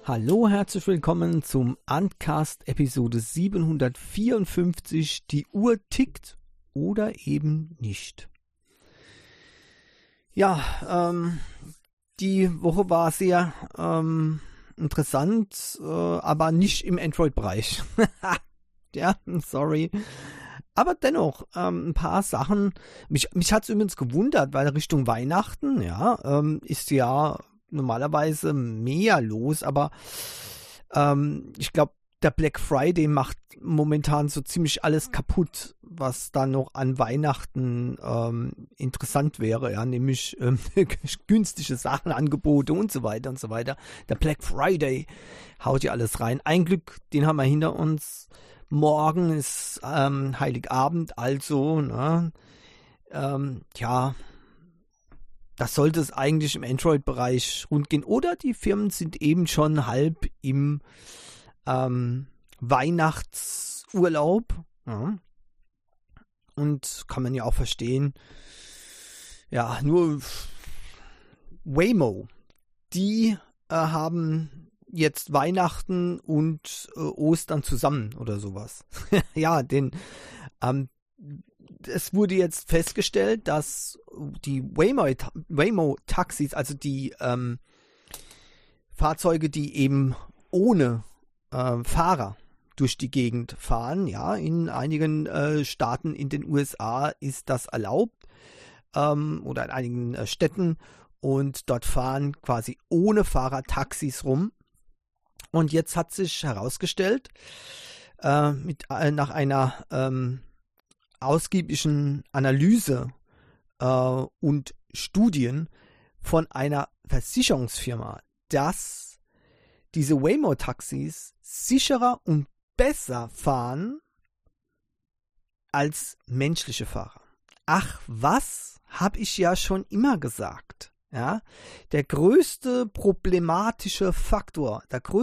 Hallo, herzlich willkommen zum Uncast Episode 754. Die Uhr tickt oder eben nicht. Ja, die Woche war sehr interessant, aber nicht im Android-Bereich. Ja, sorry. Aber dennoch, ein paar Sachen. Mich hat es übrigens gewundert, weil Richtung Weihnachten, ja, ist ja normalerweise mehr los, aber ich glaube, der Black Friday macht momentan so ziemlich alles kaputt, was da noch an Weihnachten interessant wäre, ja, nämlich günstige Sachen, Angebote und so weiter und so weiter. Der Black Friday haut ja alles rein. Ein Glück, den haben wir hinter uns. Morgen ist Heiligabend, also, ne, ja, das sollte es eigentlich im Android-Bereich rund gehen. Oder die Firmen sind eben schon halb im Weihnachtsurlaub. Ja. Und kann man ja auch verstehen. Ja, nur Waymo, die haben jetzt Weihnachten und Ostern zusammen oder sowas. Ja, es wurde jetzt festgestellt, dass die Waymo-Taxis, also die Fahrzeuge, die eben ohne Fahrer durch die Gegend fahren, ja, in einigen Staaten in den USA ist das erlaubt, oder in einigen Städten, und dort fahren quasi ohne Fahrer Taxis rum. Und jetzt hat sich herausgestellt, nach einer ausgiebigen Analyse und Studien von einer Versicherungsfirma, dass diese Waymo-Taxis sicherer und besser fahren als menschliche Fahrer. Ach was, habe ich ja schon immer gesagt. Ja, der größte Problemfaktor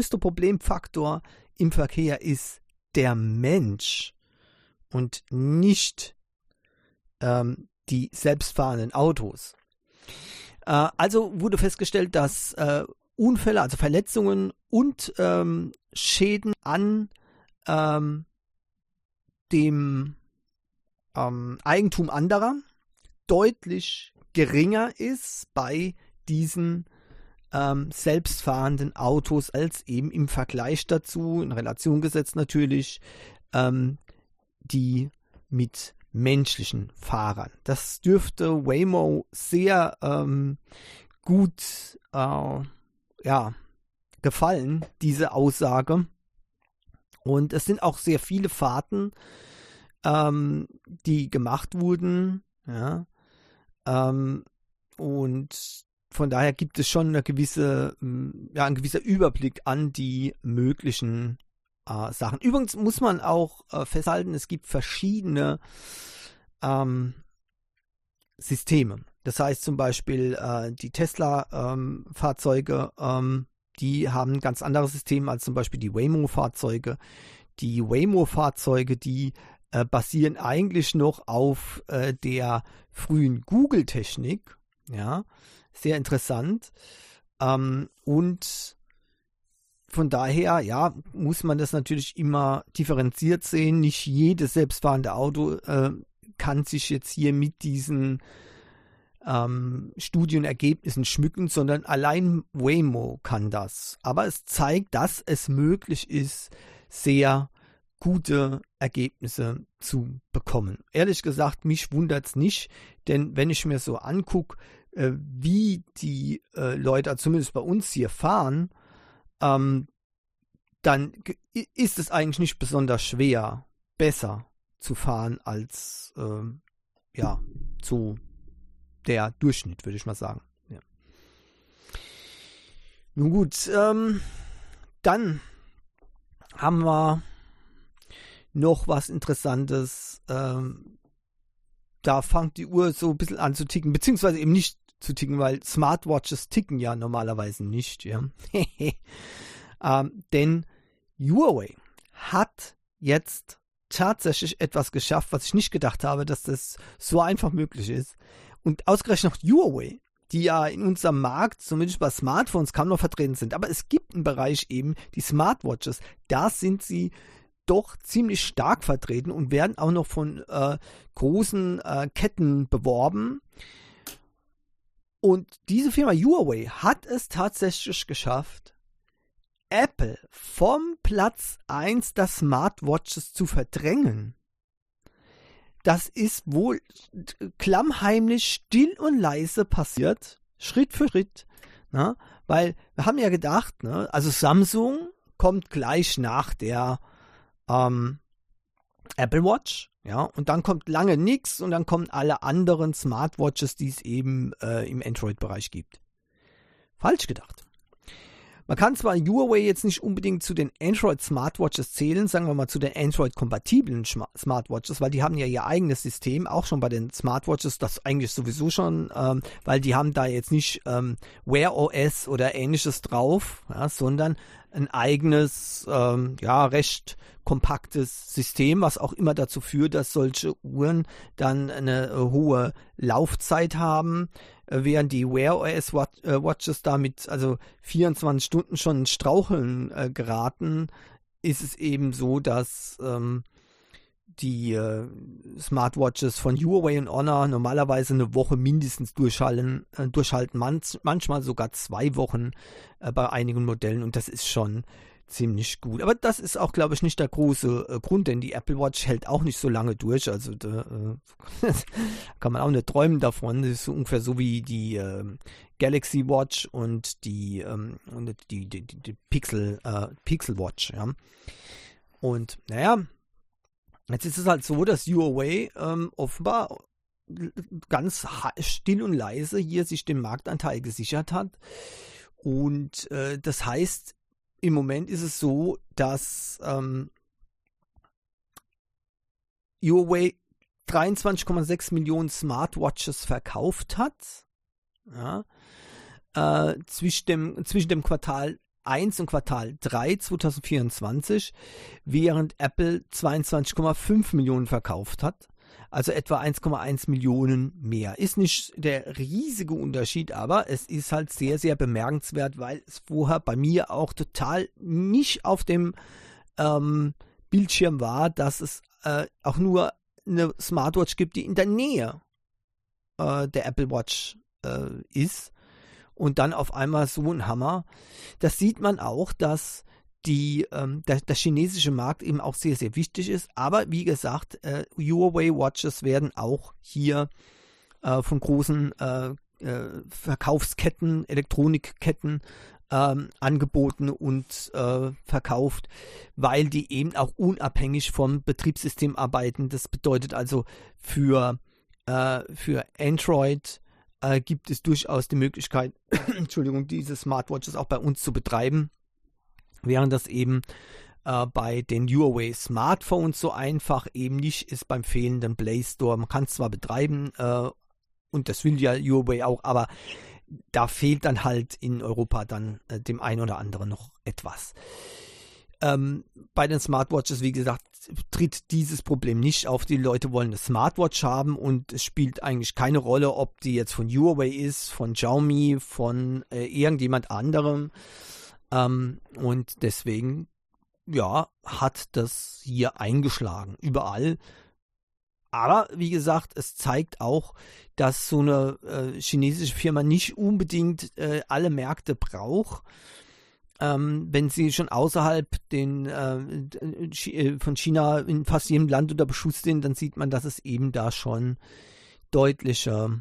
im Verkehr ist der Mensch und nicht die selbstfahrenden Autos. Also wurde festgestellt, dass Unfälle, also Verletzungen und Schäden an dem Eigentum anderer deutlich geringer ist bei diesen selbstfahrenden Autos als eben im Vergleich dazu, in Relation gesetzt natürlich, die mit menschlichen Fahrern. Das dürfte Waymo sehr gut gefallen, diese Aussage. Und es sind auch sehr viele Fahrten, die gemacht wurden, ja. Und von daher gibt es schon ein gewisser Überblick an die möglichen Sachen. Übrigens muss man auch festhalten, es gibt verschiedene Systeme. Das heißt zum Beispiel die Tesla-Fahrzeuge, die haben ein ganz anderes System als zum Beispiel die Waymo-Fahrzeuge. Die Waymo-Fahrzeuge, die basieren eigentlich noch auf der frühen Google-Technik. Ja, sehr interessant. Und von daher, ja, muss man das natürlich immer differenziert sehen. Nicht jedes selbstfahrende Auto kann sich jetzt hier mit diesen Studienergebnissen schmücken, sondern allein Waymo kann das. Aber es zeigt, dass es möglich ist, sehr gute Ergebnisse zu bekommen. Ehrlich gesagt, mich wundert es nicht, denn wenn ich mir so angucke, wie die Leute, zumindest bei uns hier zu fahren, dann ist es eigentlich nicht besonders schwer, besser zu fahren als so der Durchschnitt, würde ich mal sagen. Ja. Nun gut, dann haben wir noch was Interessantes. Da fängt die Uhr so ein bisschen an zu ticken, beziehungsweise eben nicht zu ticken, weil Smartwatches ticken ja normalerweise nicht. Ja. Denn Huawei hat jetzt tatsächlich etwas geschafft, was ich nicht gedacht habe, dass das so einfach möglich ist. Und ausgerechnet Huawei, die ja in unserem Markt, zumindest bei Smartphones, kaum noch vertreten sind. Aber es gibt einen Bereich eben, die Smartwatches. Da sind sie doch ziemlich stark vertreten und werden auch noch von großen Ketten beworben. Und diese Firma Huawei hat es tatsächlich geschafft, Apple vom Platz 1 der Smartwatches zu verdrängen. Das ist wohl klammheimlich, still und leise passiert, Schritt für Schritt, ne? Weil wir haben ja gedacht, ne? Also Samsung kommt gleich nach der Apple Watch, ja, und dann kommt lange nichts und dann kommen alle anderen Smartwatches, die es eben im Android-Bereich gibt. Falsch gedacht. Man kann zwar Huawei jetzt nicht unbedingt zu den Android-Smartwatches zählen, sagen wir mal zu den Android-kompatiblen Smartwatches, weil die haben ja ihr eigenes System, auch schon bei den Smartwatches, das eigentlich sowieso schon, weil die haben da jetzt nicht Wear OS oder ähnliches drauf, ja, sondern ein eigenes, recht kompaktes System, was auch immer dazu führt, dass solche Uhren dann eine hohe Laufzeit haben, während die Wear OS Watches damit also 24 Stunden schon ins Straucheln geraten, ist es eben so, dass die Smartwatches von Huawei und Honor normalerweise eine Woche mindestens durchhalten, manchmal sogar 2 Wochen bei einigen Modellen, und das ist schon ziemlich gut. Aber das ist auch, glaube ich, nicht der große Grund, denn die Apple Watch hält auch nicht so lange durch. Also da kann man auch nicht träumen davon. Das ist so ungefähr so wie die Galaxy Watch und die Pixel Watch. Ja. Und naja, jetzt ist es halt so, dass Huawei offenbar ganz still und leise hier sich den Marktanteil gesichert hat. Und das heißt, im Moment ist es so, dass Huawei 23,6 Millionen Smartwatches verkauft hat. Ja, zwischen dem Quartal 1 und Quartal 3 2024, während Apple 22,5 Millionen verkauft hat. Also etwa 1,1 Millionen mehr. Ist nicht der riesige Unterschied, aber es ist halt sehr, sehr bemerkenswert, weil es vorher bei mir auch total nicht auf dem Bildschirm war, dass es auch nur eine Smartwatch gibt, die in der Nähe der Apple Watch ist. Und dann auf einmal so ein Hammer. Das sieht man auch, dass der chinesische Markt eben auch sehr, sehr wichtig ist. Aber wie gesagt, Huawei Watches werden auch hier von großen Verkaufsketten, Elektronikketten angeboten und verkauft, weil die eben auch unabhängig vom Betriebssystem arbeiten. Das bedeutet also für Android gibt es durchaus die Möglichkeit, Entschuldigung, diese Smartwatches auch bei uns zu betreiben, während das eben bei den Huawei Smartphones so einfach eben nicht ist beim fehlenden Play Store. Man kann es zwar betreiben und das will ja Huawei auch, aber da fehlt dann halt in Europa dann dem einen oder anderen noch etwas. Bei den Smartwatches, wie gesagt, tritt dieses Problem nicht auf. Die Leute wollen eine Smartwatch haben und es spielt eigentlich keine Rolle, ob die jetzt von Huawei ist, von Xiaomi, von irgendjemand anderem. Und deswegen, ja, hat das hier eingeschlagen, überall. Aber wie gesagt, es zeigt auch, dass so eine chinesische Firma nicht unbedingt alle Märkte braucht. Wenn sie schon außerhalb von China in fast jedem Land unter Beschuss sind, dann sieht man, dass es eben da schon deutliche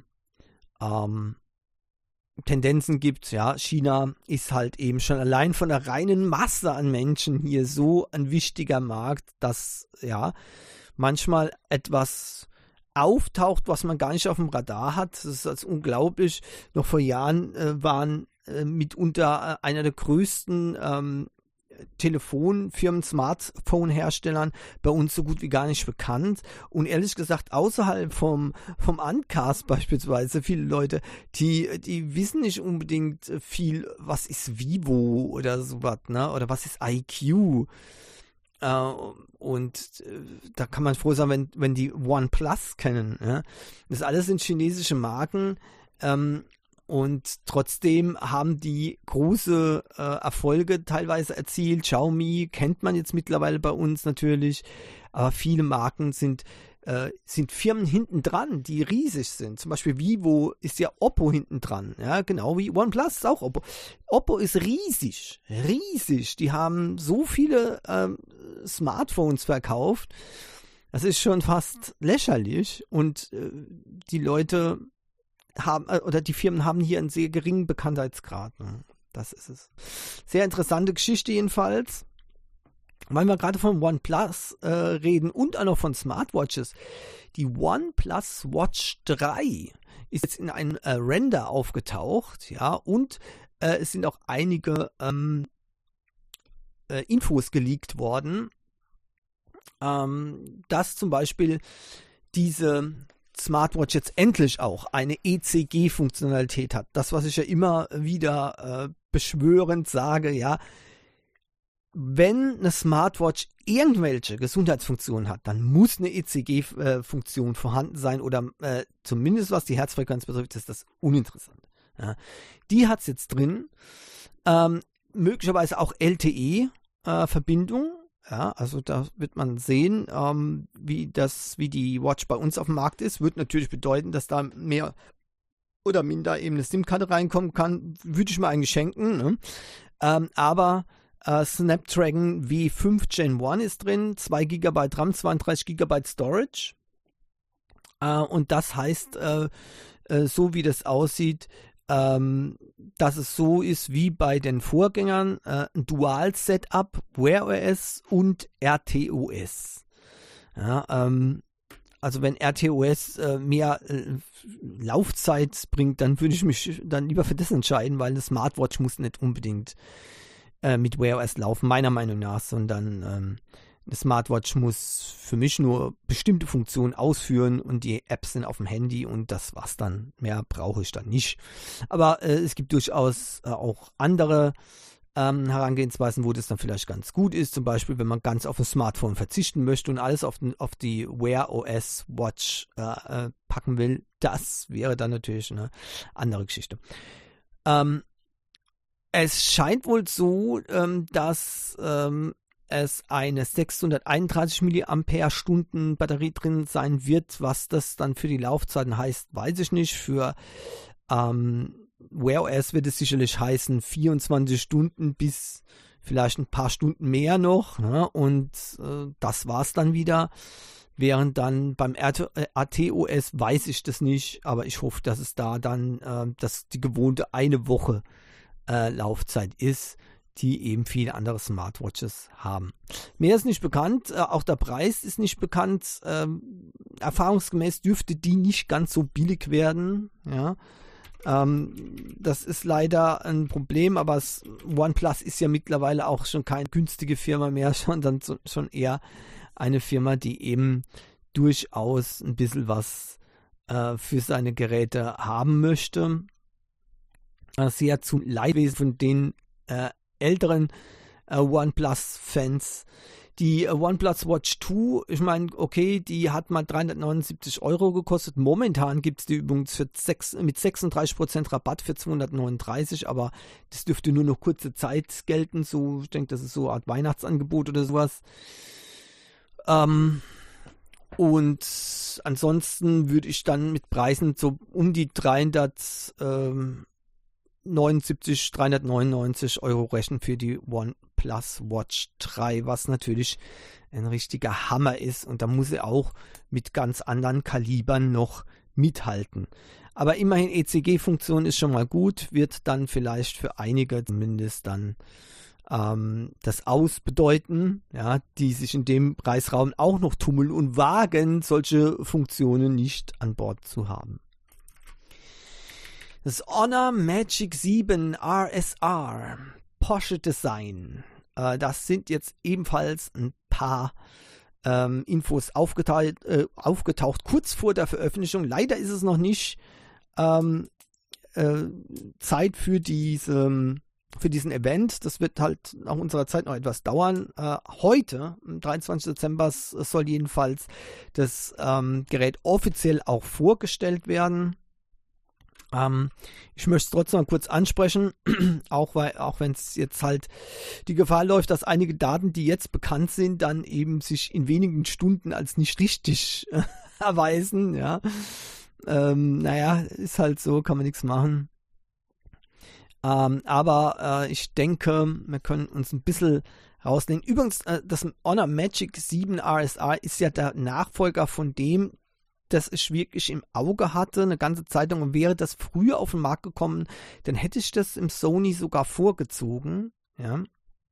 Tendenzen gibt. Ja, China ist halt eben schon allein von der reinen Masse an Menschen hier so ein wichtiger Markt, dass ja manchmal etwas auftaucht, was man gar nicht auf dem Radar hat. Das ist also unglaublich. Noch vor Jahren waren mitunter einer der größten Telefonfirmen, Smartphone-Herstellern bei uns so gut wie gar nicht bekannt. Und ehrlich gesagt, außerhalb vom Uncast beispielsweise, viele Leute, die wissen nicht unbedingt viel, was ist Vivo oder sowas, ne? Oder was ist IQ. Und da kann man froh sein, wenn die OnePlus kennen. Ja? Das alles sind chinesische Marken. Und trotzdem haben die große Erfolge teilweise erzielt. Xiaomi kennt man jetzt mittlerweile bei uns natürlich, aber viele Marken sind Firmen hinten dran, die riesig sind. Zum Beispiel Vivo ist ja Oppo hinten dran, ja, genau wie OnePlus ist auch Oppo. Oppo ist riesig, riesig. Die haben so viele Smartphones verkauft, das ist schon fast lächerlich und die Leute haben, oder die Firmen haben hier einen sehr geringen Bekanntheitsgrad. Ne? Das ist es. Sehr interessante Geschichte jedenfalls. Weil wir gerade von OnePlus reden und auch noch von Smartwatches. Die OnePlus Watch 3 ist jetzt in einem Render aufgetaucht, ja, und es sind auch einige Infos geleakt worden, dass zum Beispiel diese Smartwatch jetzt endlich auch eine ECG-Funktionalität hat. Das, was ich ja immer wieder beschwörend sage, ja, wenn eine Smartwatch irgendwelche Gesundheitsfunktionen hat, dann muss eine ECG-Funktion vorhanden sein oder zumindest was die Herzfrequenz betrifft, ist das uninteressant. Ja. Die hat es jetzt drin, möglicherweise auch LTE-Verbindung. Ja, also da wird man sehen, wie die Watch bei uns auf dem Markt ist. Wird natürlich bedeuten, dass da mehr oder minder eben eine SIM-Karte reinkommen kann. Würde ich mal eigentlich schenken. Ne? Aber Snapdragon W5 Gen 1 ist drin, 2 GB RAM, 32 GB Storage. Und das heißt, so wie das aussieht, dass es so ist wie bei den Vorgängern, ein Dual-Setup, Wear OS und RTOS. Ja, also wenn RTOS mehr Laufzeit bringt, dann würde ich mich dann lieber für das entscheiden, weil eine Smartwatch muss nicht unbedingt mit Wear OS laufen, meiner Meinung nach, sondern eine Smartwatch muss für mich nur bestimmte Funktionen ausführen und die Apps sind auf dem Handy und das war's dann. Mehr brauche ich dann nicht. Aber es gibt durchaus auch andere Herangehensweisen, wo das dann vielleicht ganz gut ist. Zum Beispiel, wenn man ganz auf ein Smartphone verzichten möchte und alles auf die Wear OS Watch packen will. Das wäre dann natürlich eine andere Geschichte. Es scheint wohl so, dass es eine 631 mAh Batterie drin sein wird. Was das dann für die Laufzeiten heißt, weiß ich nicht. Für Wear OS wird es sicherlich heißen 24 Stunden bis vielleicht ein paar Stunden mehr noch. Ne? Und das war's dann wieder. Während dann beim RTOS weiß ich das nicht, aber ich hoffe, dass es da dann dass die gewohnte eine Woche Laufzeit ist, die eben viele andere Smartwatches haben. Mehr ist nicht bekannt, auch der Preis ist nicht bekannt. Erfahrungsgemäß dürfte die nicht ganz so billig werden. Ja. Das ist leider ein Problem, aber OnePlus ist ja mittlerweile auch schon keine günstige Firma mehr, sondern schon eher eine Firma, die eben durchaus ein bisschen was für seine Geräte haben möchte. Sehr zu Leidwesen von den älteren OnePlus-Fans. Die OnePlus Watch 2, ich meine, okay, die hat mal 379 € gekostet. Momentan gibt es die übrigens mit 36% Rabatt für 239, aber das dürfte nur noch kurze Zeit gelten. So, ich denke, das ist so eine Art Weihnachtsangebot oder sowas. Und ansonsten würde ich dann mit Preisen so um die 399 € rechnen für die OnePlus Watch 3, was natürlich ein richtiger Hammer ist und da muss er auch mit ganz anderen Kalibern noch mithalten. Aber immerhin ECG-Funktion ist schon mal gut, wird dann vielleicht für einige zumindest dann das Aus bedeuten, ja, die sich in dem Preisraum auch noch tummeln und wagen, solche Funktionen nicht an Bord zu haben. Das Honor Magic 7 RSR Porsche Design. Das sind jetzt ebenfalls ein paar Infos aufgetaucht kurz vor der Veröffentlichung. Leider ist es noch nicht Zeit für diesen Event. Das wird halt nach unserer Zeit noch etwas dauern. Heute, am 23. Dezember, soll jedenfalls das Gerät offiziell auch vorgestellt werden. Ich möchte es trotzdem mal kurz ansprechen, auch wenn es jetzt halt die Gefahr läuft, dass einige Daten, die jetzt bekannt sind, dann eben sich in wenigen Stunden als nicht richtig erweisen, ja. Naja, ist halt so, kann man nichts machen. Aber ich denke, wir können uns ein bisschen rausnehmen. Übrigens, das Honor Magic 7 RSR ist ja der Nachfolger von dem, das ich wirklich im Auge hatte, eine ganze Zeit lang, und wäre das früher auf den Markt gekommen, dann hätte ich das im Sony sogar vorgezogen, ja,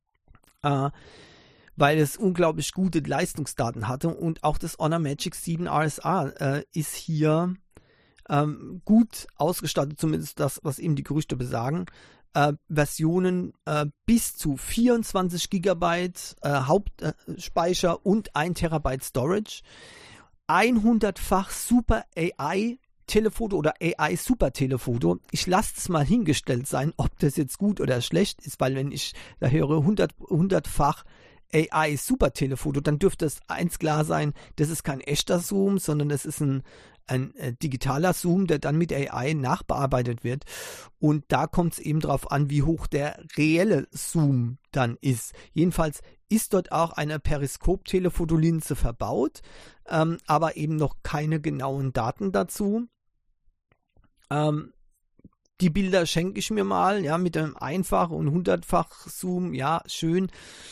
weil es unglaublich gute Leistungsdaten hatte, und auch das Honor Magic 7 RSR ist hier gut ausgestattet, zumindest das, was eben die Gerüchte besagen. Versionen bis zu 24 GB Hauptspeicher und 1 Terabyte Storage. 100-fach Super AI Telefoto oder AI Super Telefoto. Ich lasse es mal hingestellt sein, ob das jetzt gut oder schlecht ist, weil wenn ich da höre 100-fach AI Super Telefoto, dann dürfte es eins klar sein, das ist kein echter Zoom, sondern das ist ein digitaler Zoom, der dann mit AI nachbearbeitet wird. Und da kommt es eben drauf an, wie hoch der reelle Zoom dann ist. Jedenfalls ist dort auch eine Periskop-Telefotolinse verbaut, aber eben noch keine genauen Daten dazu. Die Bilder schenke ich mir mal, ja, mit einem Einfach- und 100-fach Zoom, ja, schön.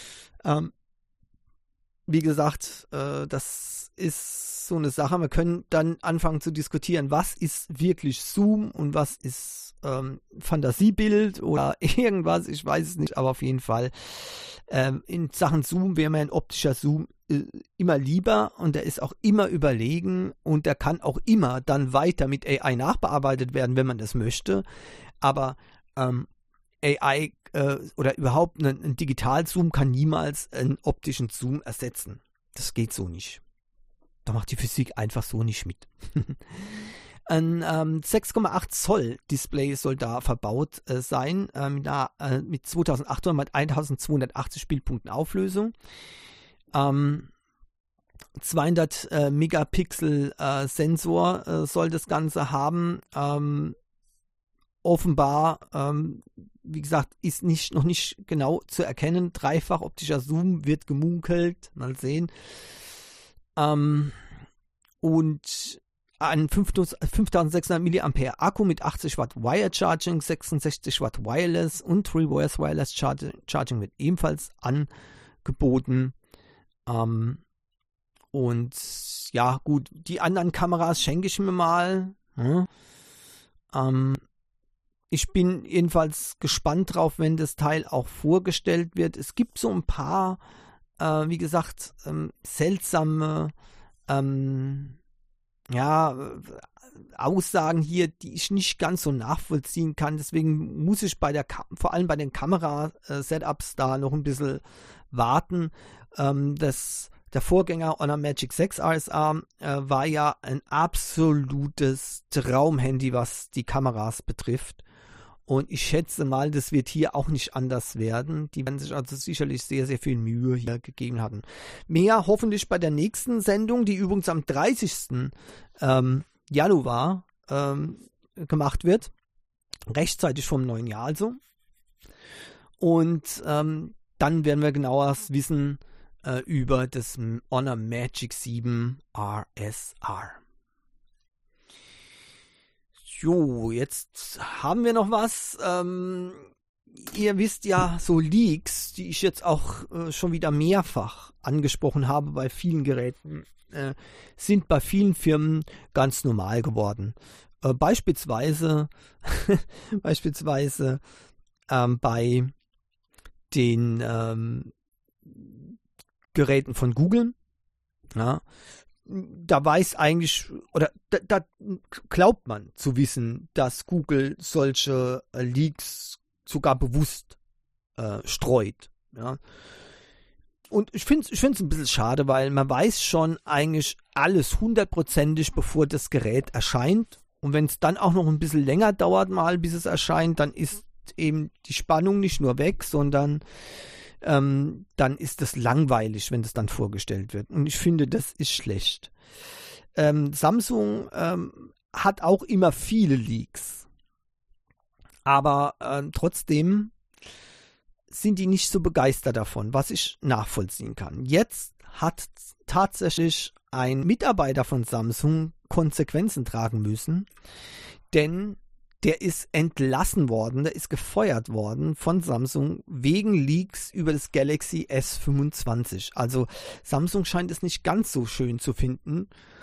Wie gesagt, das ist so eine Sache. Wir können dann anfangen zu diskutieren, was ist wirklich Zoom und was ist Fantasiebild oder irgendwas. Ich weiß es nicht, aber auf jeden Fall in Sachen Zoom wäre mir ein optischer Zoom immer lieber, und der ist auch immer überlegen, und der kann auch immer dann weiter mit AI nachbearbeitet werden, wenn man das möchte. Aber AI oder überhaupt ein Digital-Zoom kann niemals einen optischen Zoom ersetzen. Das geht so nicht. Da macht die Physik einfach so nicht mit. Ein 6,8 Zoll Display soll da verbaut sein, mit 2800 mal 1280 Bildpunkten Auflösung. 200 Megapixel Sensor soll das Ganze haben. Offenbar, wie gesagt, ist noch nicht genau zu erkennen. Dreifach optischer Zoom wird gemunkelt. Mal sehen. Und ein 5600 mAh Akku mit 80 Watt Wire Charging, 66 Watt Wireless und Reverse Wireless Charging wird ebenfalls angeboten. Und ja, gut, die anderen Kameras schenke ich mir mal. Ich bin jedenfalls gespannt drauf, wenn das Teil auch vorgestellt wird. Es gibt so ein paar, wie gesagt, seltsame Aussagen hier, die ich nicht ganz so nachvollziehen kann. Deswegen muss ich vor allem bei den Kamera-Setups da noch ein bisschen warten. Der Vorgänger Honor Magic 6 RSR war ja ein absolutes Traumhandy, was die Kameras betrifft. Und ich schätze mal, das wird hier auch nicht anders werden. Die werden sich also sicherlich sehr, sehr viel Mühe hier gegeben haben. Mehr hoffentlich bei der nächsten Sendung, die übrigens am 30. Januar gemacht wird. Rechtzeitig vom neuen Jahr also. Und dann werden wir genauer wissen über das Honor Magic 7 RSR. Jo, jetzt haben wir noch was. Ihr wisst ja, so Leaks, die ich jetzt auch schon wieder mehrfach angesprochen habe bei vielen Geräten, sind bei vielen Firmen ganz normal geworden. Beispielsweise bei den Geräten von Google. Ja, da weiß eigentlich, oder da glaubt man zu wissen, dass Google solche Leaks sogar bewusst streut. Ja. Und ich finde es ein bisschen schade, weil man weiß schon eigentlich alles hundertprozentig, bevor das Gerät erscheint. Und wenn es dann auch noch ein bisschen länger dauert mal, bis es erscheint, dann ist eben die Spannung nicht nur weg, sondern dann ist es langweilig, wenn es dann vorgestellt wird. Und ich finde, das ist schlecht. Samsung hat auch immer viele Leaks. Aber trotzdem sind die nicht so begeistert davon, was ich nachvollziehen kann. Jetzt hat tatsächlich ein Mitarbeiter von Samsung Konsequenzen tragen müssen, denn der ist entlassen worden, der ist gefeuert worden von Samsung wegen Leaks über das Galaxy S25. Also Samsung scheint es nicht ganz so schön zu finden.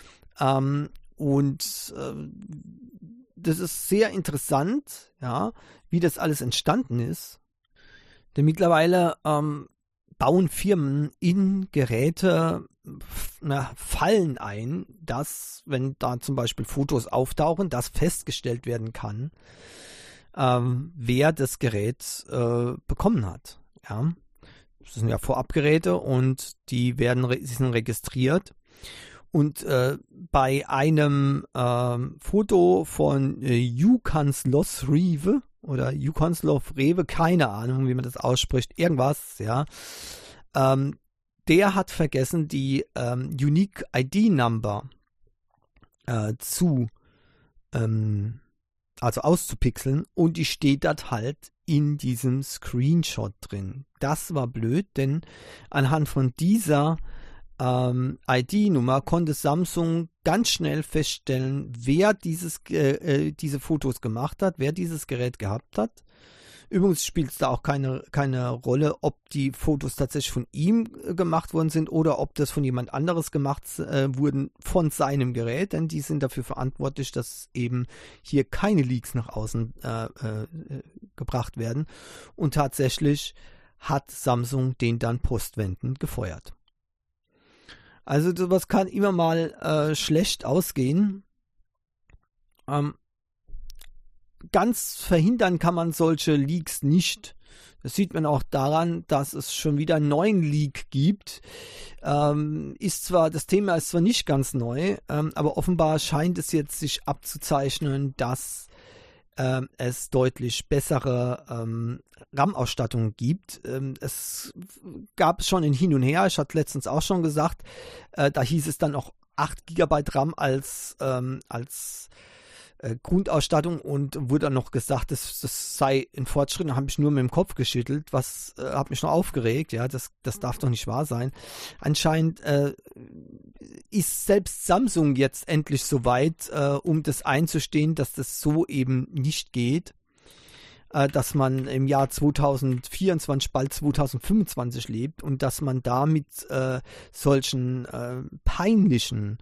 Das ist sehr interessant, ja, wie das alles entstanden ist. Denn mittlerweile bauen Firmen in Geräte Fallen ein, dass, wenn da zum Beispiel Fotos auftauchen, dass festgestellt werden kann, wer das Gerät bekommen hat. Ja. Das sind ja Vorabgeräte und die sind registriert. Und bei einem Foto von Jukanslov Rewe oder Jukanslov Rewe, keine Ahnung, wie man das ausspricht, irgendwas, ja, der hat vergessen, die Unique ID Number auszupixeln und die steht dort halt in diesem Screenshot drin. Das war blöd, denn anhand von dieser ID-Nummer konnte Samsung ganz schnell feststellen, wer diese Fotos gemacht hat, wer dieses Gerät gehabt hat. Übrigens spielt es da auch keine Rolle, ob die Fotos tatsächlich von ihm gemacht worden sind oder ob das von jemand anderes gemacht wurden von seinem Gerät, denn die sind dafür verantwortlich, dass eben hier keine Leaks nach außen gebracht werden. Und tatsächlich hat Samsung den dann postwendend gefeuert. Also sowas kann immer mal schlecht ausgehen. Ganz verhindern kann man solche Leaks nicht. Das sieht man auch daran, dass es schon wieder einen neuen Leak gibt. Das Thema ist zwar nicht ganz neu, aber offenbar scheint es jetzt sich abzuzeichnen, dass es deutlich bessere RAM-Ausstattung gibt. Es gab schon ein Hin und Her, ich hatte letztens auch schon gesagt, da hieß es dann auch 8 GB RAM als Grundausstattung und wurde dann noch gesagt, das sei ein Fortschritt. Da habe ich nur mit dem Kopf geschüttelt, hat mich noch aufgeregt, ja, das darf doch nicht wahr sein. Anscheinend ist selbst Samsung jetzt endlich so weit, um das einzustehen, dass das so eben nicht geht, dass man im Jahr 2024, bald 2025 lebt und dass man da mit solchen peinlichen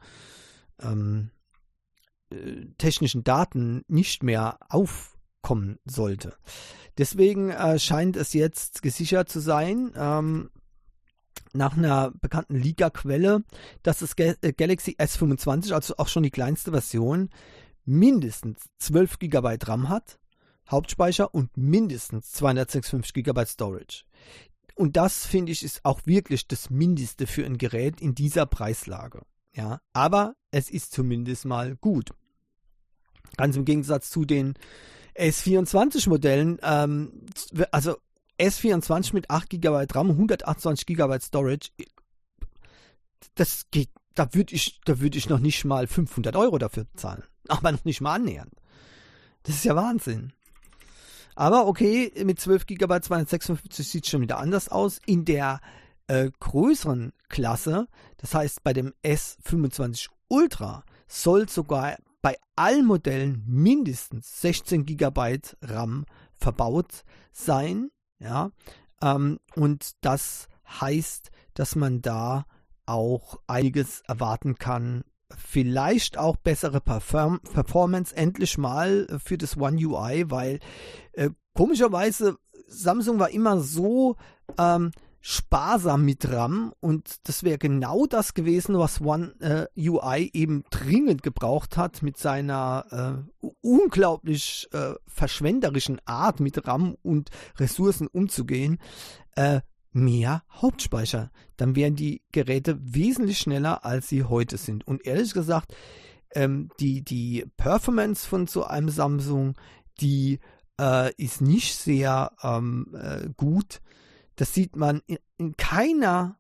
technischen Daten nicht mehr aufkommen sollte. Deswegen scheint es jetzt gesichert zu sein, nach einer bekannten Leaker-Quelle, dass das Galaxy S25, also auch schon die kleinste Version, mindestens 12 GB RAM hat, Hauptspeicher und mindestens 256 GB Storage. Und das, finde ich, ist auch wirklich das Mindeste für ein Gerät in dieser Preislage. Ja, aber es ist zumindest mal gut. Ganz im Gegensatz zu den S24-Modellen, also S24 mit 8 GB RAM, 128 GB Storage, das geht, da würde ich noch nicht mal 500 € dafür zahlen. Aber noch nicht mal annähernd. Das ist ja Wahnsinn. Aber okay, mit 12 GB 256 sieht es schon wieder anders aus. In der größeren Klasse, das heißt bei dem S25 Ultra, soll sogar bei allen Modellen mindestens 16 GB RAM verbaut sein. Ja, und das heißt, dass man da auch einiges erwarten kann. Vielleicht auch bessere Performance endlich mal für das One UI, weil komischerweise Samsung war immer so sparsam mit RAM und das wäre genau das gewesen, was One UI eben dringend gebraucht hat mit seiner unglaublich verschwenderischen Art mit RAM und Ressourcen umzugehen. Mehr Hauptspeicher. Dann wären die Geräte wesentlich schneller, als sie heute sind. Und ehrlich gesagt, die Performance von so einem Samsung, die ist nicht sehr gut. Das sieht man in keiner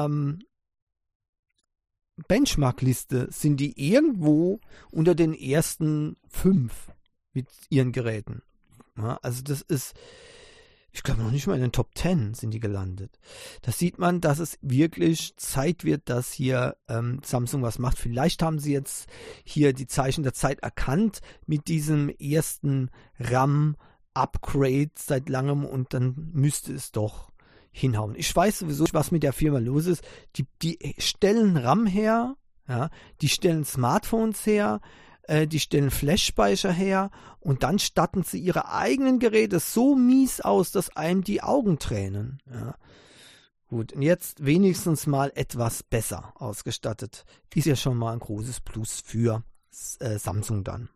Benchmark-Liste, sind die irgendwo unter den ersten 5 mit ihren Geräten. Ja, also das ist, ich glaube noch nicht mal in den Top 10 sind die gelandet. Da sieht man, dass es wirklich Zeit wird, dass hier Samsung was macht. Vielleicht haben sie jetzt hier die Zeichen der Zeit erkannt mit diesem ersten RAM-Upgrade seit langem und dann müsste es doch hinhauen. Ich weiß sowieso nicht, was mit der Firma los ist. Die stellen RAM her, ja, die stellen Smartphones her, die stellen Flash-Speicher her und dann statten sie ihre eigenen Geräte so mies aus, dass einem die Augen tränen. Ja. Gut, und jetzt wenigstens mal etwas besser ausgestattet. Ist ja schon mal ein großes Plus für Samsung dann.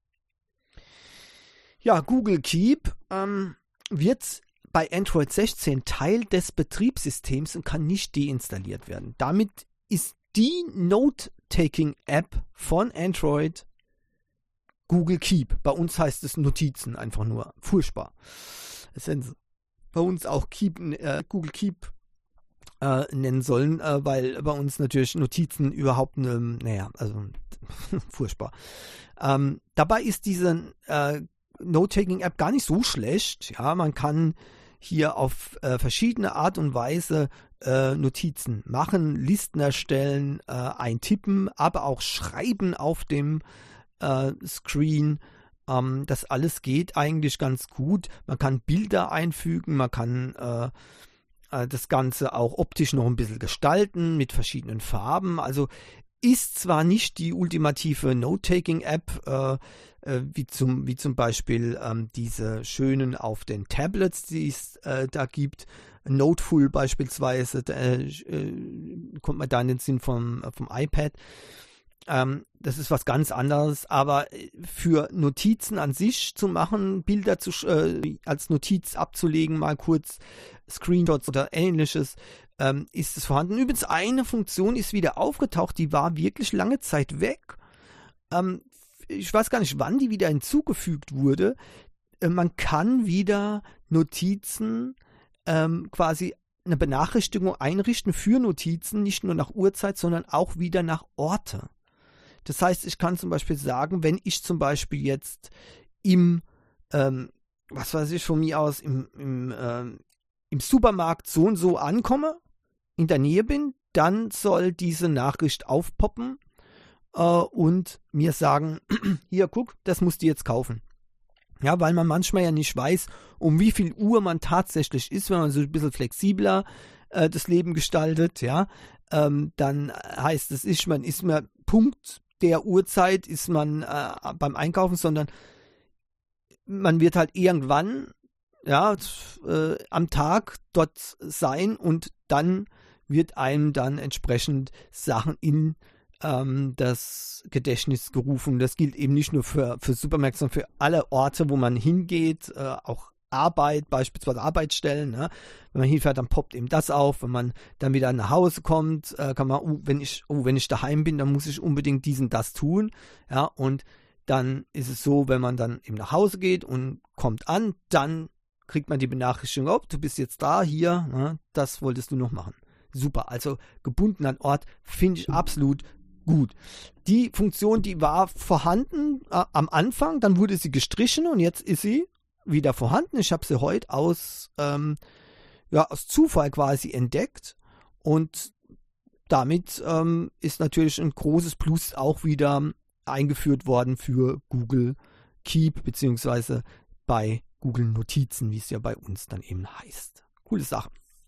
Ja, Google Keep wird bei Android 16 Teil des Betriebssystems und kann nicht deinstalliert werden. Damit ist die Note-Taking-App von Android Google Keep. Bei uns heißt es Notizen, einfach nur. Furchtbar. Es sind bei uns auch Google Keep nennen sollen, weil bei uns natürlich Notizen überhaupt furchtbar. Dabei ist diese Note-Taking-App gar nicht so schlecht. Ja, man kann hier auf verschiedene Art und Weise Notizen machen, Listen erstellen, eintippen, aber auch schreiben auf dem Screen. Das alles geht eigentlich ganz gut. Man kann Bilder einfügen, man kann das Ganze auch optisch noch ein bisschen gestalten mit verschiedenen Farben. Also ist zwar nicht die ultimative Note-Taking-App, wie zum Beispiel diese schönen auf den Tablets, die es da gibt. Noteful beispielsweise, kommt man da in den Sinn vom iPad. Das ist was ganz anderes, aber für Notizen an sich zu machen, Bilder als Notiz abzulegen, mal kurz Screenshots oder ähnliches, ist es vorhanden. Übrigens, eine Funktion ist wieder aufgetaucht, die war wirklich lange Zeit weg. Ich weiß gar nicht, wann die wieder hinzugefügt wurde. Man kann wieder Notizen quasi eine Benachrichtigung einrichten für Notizen, nicht nur nach Uhrzeit, sondern auch wieder nach Orte. Das heißt, ich kann zum Beispiel sagen, wenn ich zum Beispiel jetzt im Supermarkt so und so ankomme, in der Nähe bin, dann soll diese Nachricht aufpoppen und mir sagen, hier, guck, das musst du jetzt kaufen. Ja, weil man manchmal ja nicht weiß, um wie viel Uhr man tatsächlich ist, wenn man so ein bisschen flexibler das Leben gestaltet, ja, dann heißt es, man ist mehr Punkt der Uhrzeit, ist man beim Einkaufen, sondern man wird halt irgendwann, ja, am Tag dort sein und dann wird einem dann entsprechend Sachen in das Gedächtnis gerufen. Das gilt eben nicht nur für Supermärkte, sondern für alle Orte, wo man hingeht, auch Arbeit, beispielsweise Arbeitsstellen. Ne? Wenn man hinfährt, dann poppt eben das auf. Wenn man dann wieder nach Hause kommt, kann man, wenn ich daheim bin, dann muss ich unbedingt dies und das tun. Ja, und dann ist es so, wenn man dann eben nach Hause geht und kommt an, dann kriegt man die Benachrichtigung, oh, du bist jetzt da, hier, ne? Das wolltest du noch machen. Super, also gebunden an Ort finde ich absolut gut. Die Funktion, die war vorhanden am Anfang, dann wurde sie gestrichen und jetzt ist sie wieder vorhanden. Ich habe sie heute aus Zufall quasi entdeckt und damit ist natürlich ein großes Plus auch wieder eingeführt worden für Google Keep beziehungsweise bei Google Notizen, wie es ja bei uns dann eben heißt. Coole Sache.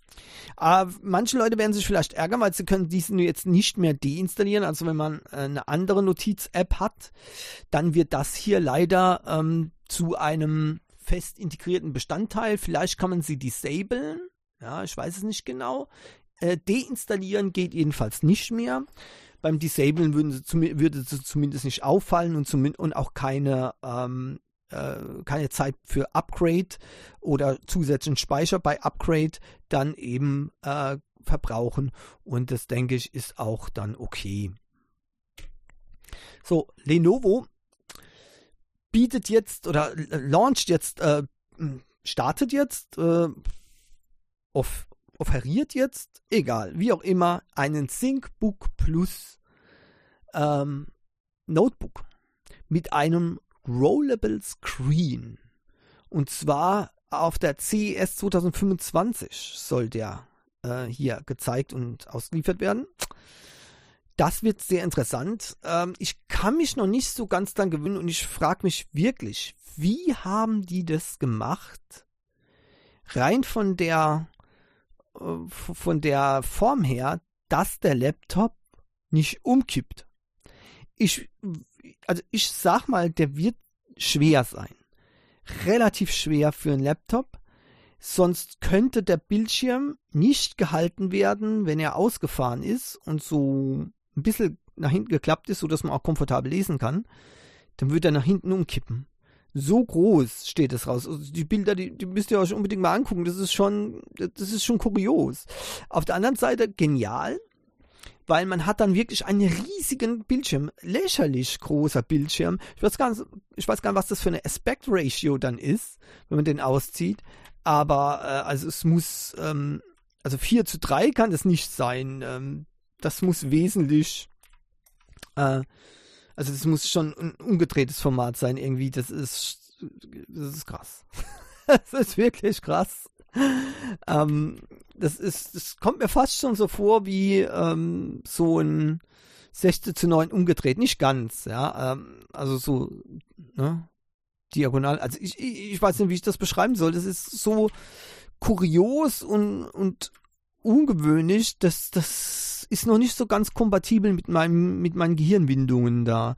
Manche Leute werden sich vielleicht ärgern, weil sie können diesen jetzt nicht mehr deinstallieren. Also wenn man eine andere Notiz-App hat, dann wird das hier leider zu einem fest integrierten Bestandteil. Vielleicht kann man sie disablen. Ja, ich weiß es nicht genau. Deinstallieren geht jedenfalls nicht mehr. Beim Disablen würde sie zumindest nicht auffallen und auch keine Zeit für Upgrade oder zusätzlichen Speicher bei Upgrade dann eben verbrauchen. Und das, denke ich, ist auch dann okay. So, Lenovo bietet jetzt oder launcht jetzt, startet jetzt, offeriert jetzt, egal, wie auch immer, einen ThinkBook Plus Notebook mit einem Rollable Screen. Und zwar auf der CES 2025 soll der hier gezeigt und ausgeliefert werden. Das wird sehr interessant. Ich kann mich noch nicht so ganz dran gewöhnen und ich frage mich wirklich, wie haben die das gemacht? Rein von der Form her, dass der Laptop nicht umkippt. Ich sag mal, der wird schwer sein. Relativ schwer für einen Laptop. Sonst könnte der Bildschirm nicht gehalten werden, wenn er ausgefahren ist und so ein bisschen nach hinten geklappt ist, sodass man auch komfortabel lesen kann. Dann würde er nach hinten umkippen. So groß steht es raus. Also die Bilder, die müsst ihr euch unbedingt mal angucken. Das ist schon kurios. Auf der anderen Seite genial, weil man hat dann wirklich einen riesigen Bildschirm, lächerlich großer Bildschirm. Ich weiß gar nicht, was das für eine Aspect Ratio dann ist, wenn man den auszieht. Aber also es muss, also 4:3 kann das nicht sein. Das muss wesentlich, also das muss schon ein umgedrehtes Format sein irgendwie. Das ist krass. Das ist wirklich krass. Das kommt mir fast schon so vor wie so ein 16:9 umgedreht. Nicht ganz, ja. Also so, ne? Diagonal. Also ich weiß nicht, wie ich das beschreiben soll. Das ist so kurios und ungewöhnlich. Das ist noch nicht so ganz kompatibel mit meinen Gehirnwindungen da.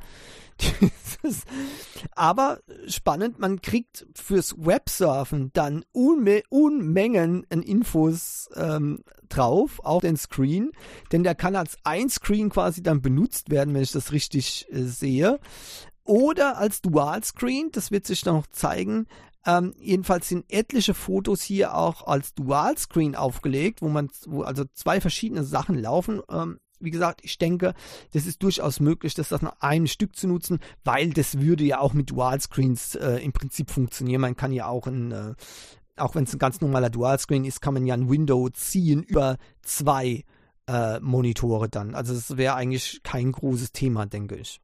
Aber spannend, man kriegt fürs Websurfen dann Unmengen an Infos drauf auf den Screen, denn der kann als ein Screen quasi dann benutzt werden, wenn ich das richtig sehe, oder als Dual-Screen, das wird sich dann noch zeigen. Jedenfalls sind etliche Fotos hier auch als Dual-Screen aufgelegt, wo also zwei verschiedene Sachen laufen. Wie gesagt, ich denke, das ist durchaus möglich, das nach einem Stück zu nutzen, weil das würde ja auch mit Dual-Screens im Prinzip funktionieren. Man kann ja auch auch wenn es ein ganz normaler Dual-Screen ist, kann man ja ein Window ziehen über zwei Monitore dann. Also das wäre eigentlich kein großes Thema, denke ich.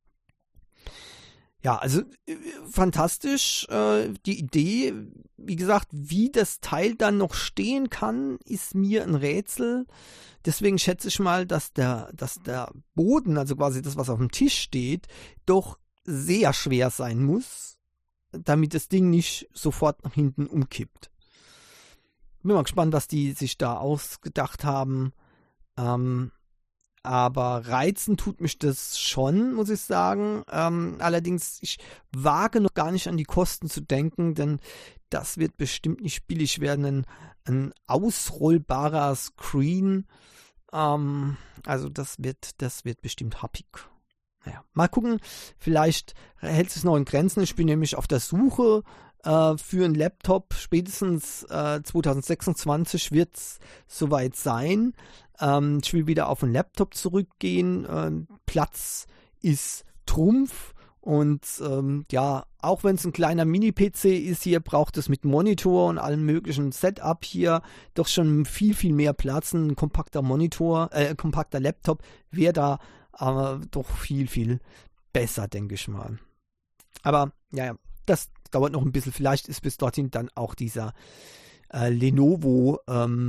Ja, also fantastisch. Die Idee, wie gesagt, wie das Teil dann noch stehen kann, ist mir ein Rätsel. Deswegen schätze ich mal, dass der Boden, also quasi das, was auf dem Tisch steht, doch sehr schwer sein muss, damit das Ding nicht sofort nach hinten umkippt. Bin mal gespannt, was die sich da ausgedacht haben. Aber reizen tut mich das schon, muss ich sagen. Allerdings, ich wage noch gar nicht an die Kosten zu denken, denn das wird bestimmt nicht billig werden. Ein ausrollbarer Screen. Also das wird bestimmt happig. Naja, mal gucken. Vielleicht hält es noch in Grenzen. Ich bin nämlich auf der Suche für einen Laptop. Spätestens 2026 wird es soweit sein. Ich will wieder auf einen Laptop zurückgehen. Platz ist Trumpf. Und ja, auch wenn es ein kleiner Mini-PC ist, hier braucht es mit Monitor und allem möglichen Setup hier doch schon viel, viel mehr Platz. Ein kompakter kompakter Laptop wäre da doch viel, viel besser, denke ich mal. Aber ja, das dauert noch ein bisschen. Vielleicht ist bis dorthin dann auch dieser Lenovo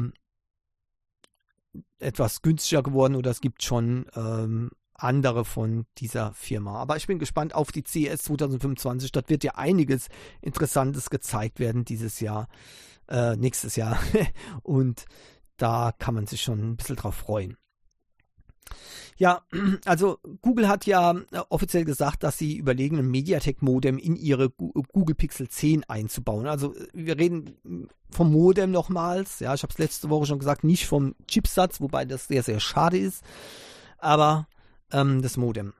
etwas günstiger geworden oder es gibt schon andere von dieser Firma. Aber ich bin gespannt auf die CES 2025. Dort wird ja einiges Interessantes gezeigt werden dieses Jahr, nächstes Jahr. Und da kann man sich schon ein bisschen drauf freuen. Ja, also Google hat ja offiziell gesagt, dass sie überlegen, ein MediaTek-Modem in ihre Google Pixel 10 einzubauen. Also wir reden vom Modem nochmals. Ja, ich habe es letzte Woche schon gesagt, nicht vom Chipsatz, wobei das sehr, sehr schade ist. Aber das Modem.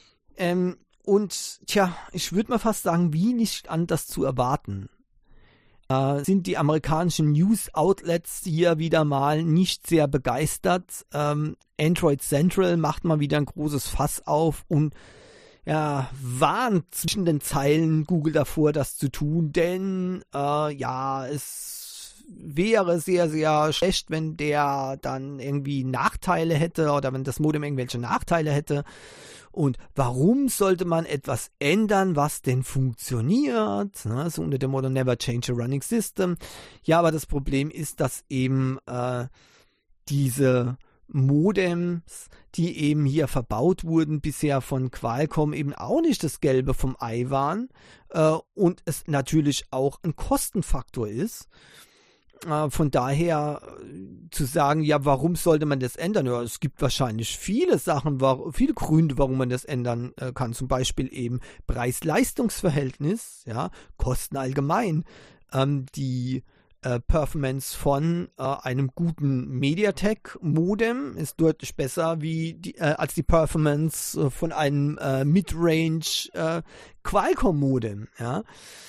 Und tja, ich würde mal fast sagen, wie nicht anders zu erwarten. Sind die amerikanischen News-Outlets hier wieder mal nicht sehr begeistert. Android Central macht mal wieder ein großes Fass auf und ja, warnt zwischen den Zeilen Google davor, das zu tun, denn ja, es wäre sehr, sehr schlecht, wenn der dann irgendwie Nachteile hätte oder wenn das Modem irgendwelche Nachteile hätte. Und warum sollte man etwas ändern, was denn funktioniert? Ne? So unter dem Motto Never change a running system. Ja, aber das Problem ist, dass eben diese Modems, die eben hier verbaut wurden, bisher von Qualcomm eben auch nicht das Gelbe vom Ei waren und es natürlich auch ein Kostenfaktor ist. Von daher zu sagen, ja, warum sollte man das ändern? Ja, es gibt wahrscheinlich viele Sachen, viele Gründe, warum man das ändern kann. Zum Beispiel eben Preis-Leistungs-Verhältnis, ja, Kosten allgemein. Die Performance von einem guten MediaTek-Modem ist deutlich besser als die Performance von einem Midrange Qualcomm-Modem. Ja?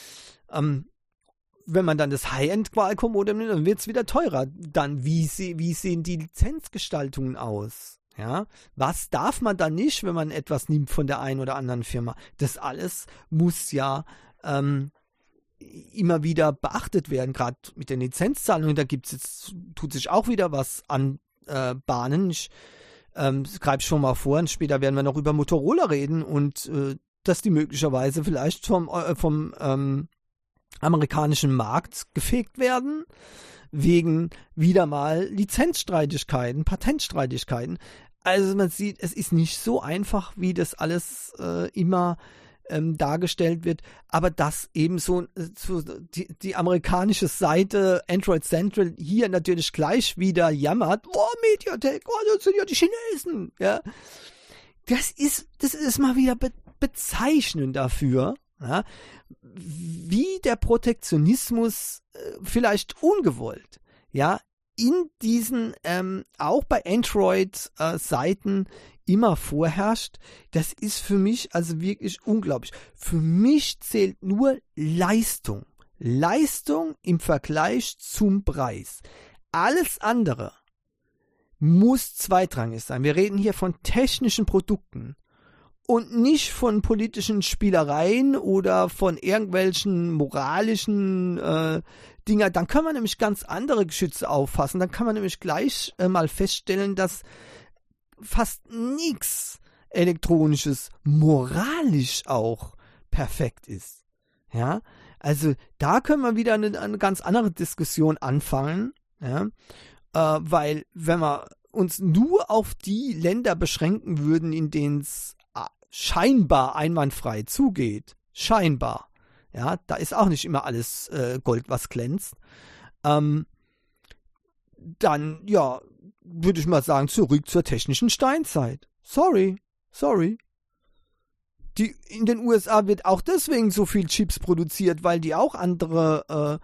Wenn man dann das High-End Qualcomm-Modem nimmt, dann wird es wieder teurer. Dann, wie sehen die Lizenzgestaltungen aus? Ja? Was darf man dann nicht, wenn man etwas nimmt von der einen oder anderen Firma? Das alles muss ja immer wieder beachtet werden, gerade mit den Lizenzzahlungen. Da tut sich auch wieder was anbahnen. Ich greife schon mal vor und später werden wir noch über Motorola reden und dass die möglicherweise vielleicht vom amerikanischen Markt gefegt werden, wegen wieder mal Lizenzstreitigkeiten, Patentstreitigkeiten. Also man sieht, es ist nicht so einfach, wie das alles immer dargestellt wird, aber dass eben so die amerikanische Seite Android Central hier natürlich gleich wieder jammert, MediaTek, das sind ja die Chinesen, ja. Das ist mal wieder bezeichnend dafür, ja, wie der Protektionismus vielleicht ungewollt, ja, in diesen, auch bei Android-Seiten immer vorherrscht. Das ist für mich also wirklich unglaublich. Für mich zählt nur Leistung. Leistung im Vergleich zum Preis. Alles andere muss zweitrangig sein. Wir reden hier von technischen Produkten und nicht von politischen Spielereien oder von irgendwelchen moralischen Dinger. Dann kann man nämlich ganz andere Geschütze auffassen. Dann kann man nämlich gleich mal feststellen, dass fast nichts Elektronisches moralisch auch perfekt ist. Ja, also da können wir wieder eine ganz andere Diskussion anfangen, ja, weil wenn wir uns nur auf die Länder beschränken würden, in denen es scheinbar einwandfrei zugeht, scheinbar, ja, da ist auch nicht immer alles Gold, was glänzt, dann, ja, würde ich mal sagen, zurück zur technischen Steinzeit. Sorry. In den USA wird auch deswegen so viel Chips produziert, weil die auch andere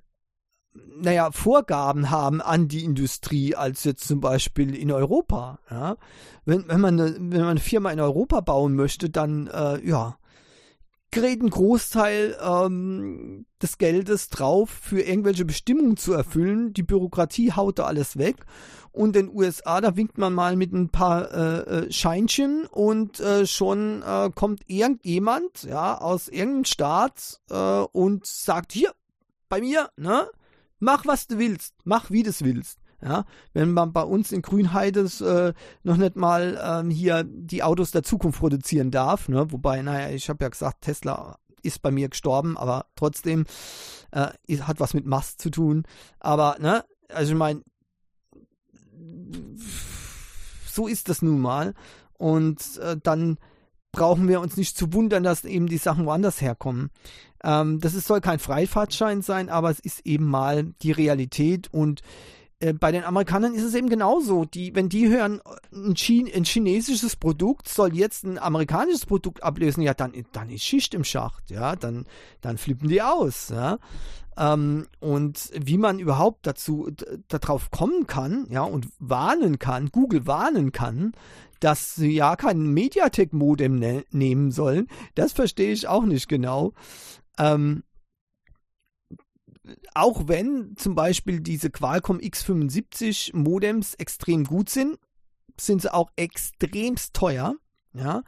Vorgaben haben an die Industrie als jetzt zum Beispiel in Europa. Ja? Wenn man eine Firma in Europa bauen möchte, dann gerät ein Großteil des Geldes drauf, für irgendwelche Bestimmungen zu erfüllen. Die Bürokratie haut da alles weg. Und in den USA, da winkt man mal mit ein paar Scheinchen und schon kommt irgendjemand, ja, aus irgendeinem Staat und sagt, hier, bei mir, ne, mach was du willst, mach wie du es willst. Ja, wenn man bei uns in Grünheide noch nicht mal hier die Autos der Zukunft produzieren darf, ne, wobei, ich habe ja gesagt, Tesla ist bei mir gestorben, aber trotzdem hat was mit Mast zu tun. Aber, ne, also ich meine, so ist das nun mal. Und dann brauchen wir uns nicht zu wundern, dass eben die Sachen woanders herkommen. Soll kein Freifahrtschein sein, aber es ist eben mal die Realität. Und bei den Amerikanern ist es eben genauso. Wenn die hören, ein chinesisches Produkt soll jetzt ein amerikanisches Produkt ablösen, ja, dann ist Schicht im Schacht, ja, dann flippen die aus, ja. Und wie man überhaupt darauf kommen kann, ja, und Google warnen kann, dass sie ja kein MediaTek-Modem nehmen sollen, das verstehe ich auch nicht genau. Auch wenn zum Beispiel diese Qualcomm X75 Modems extrem gut sind sie auch extremst teuer, ja.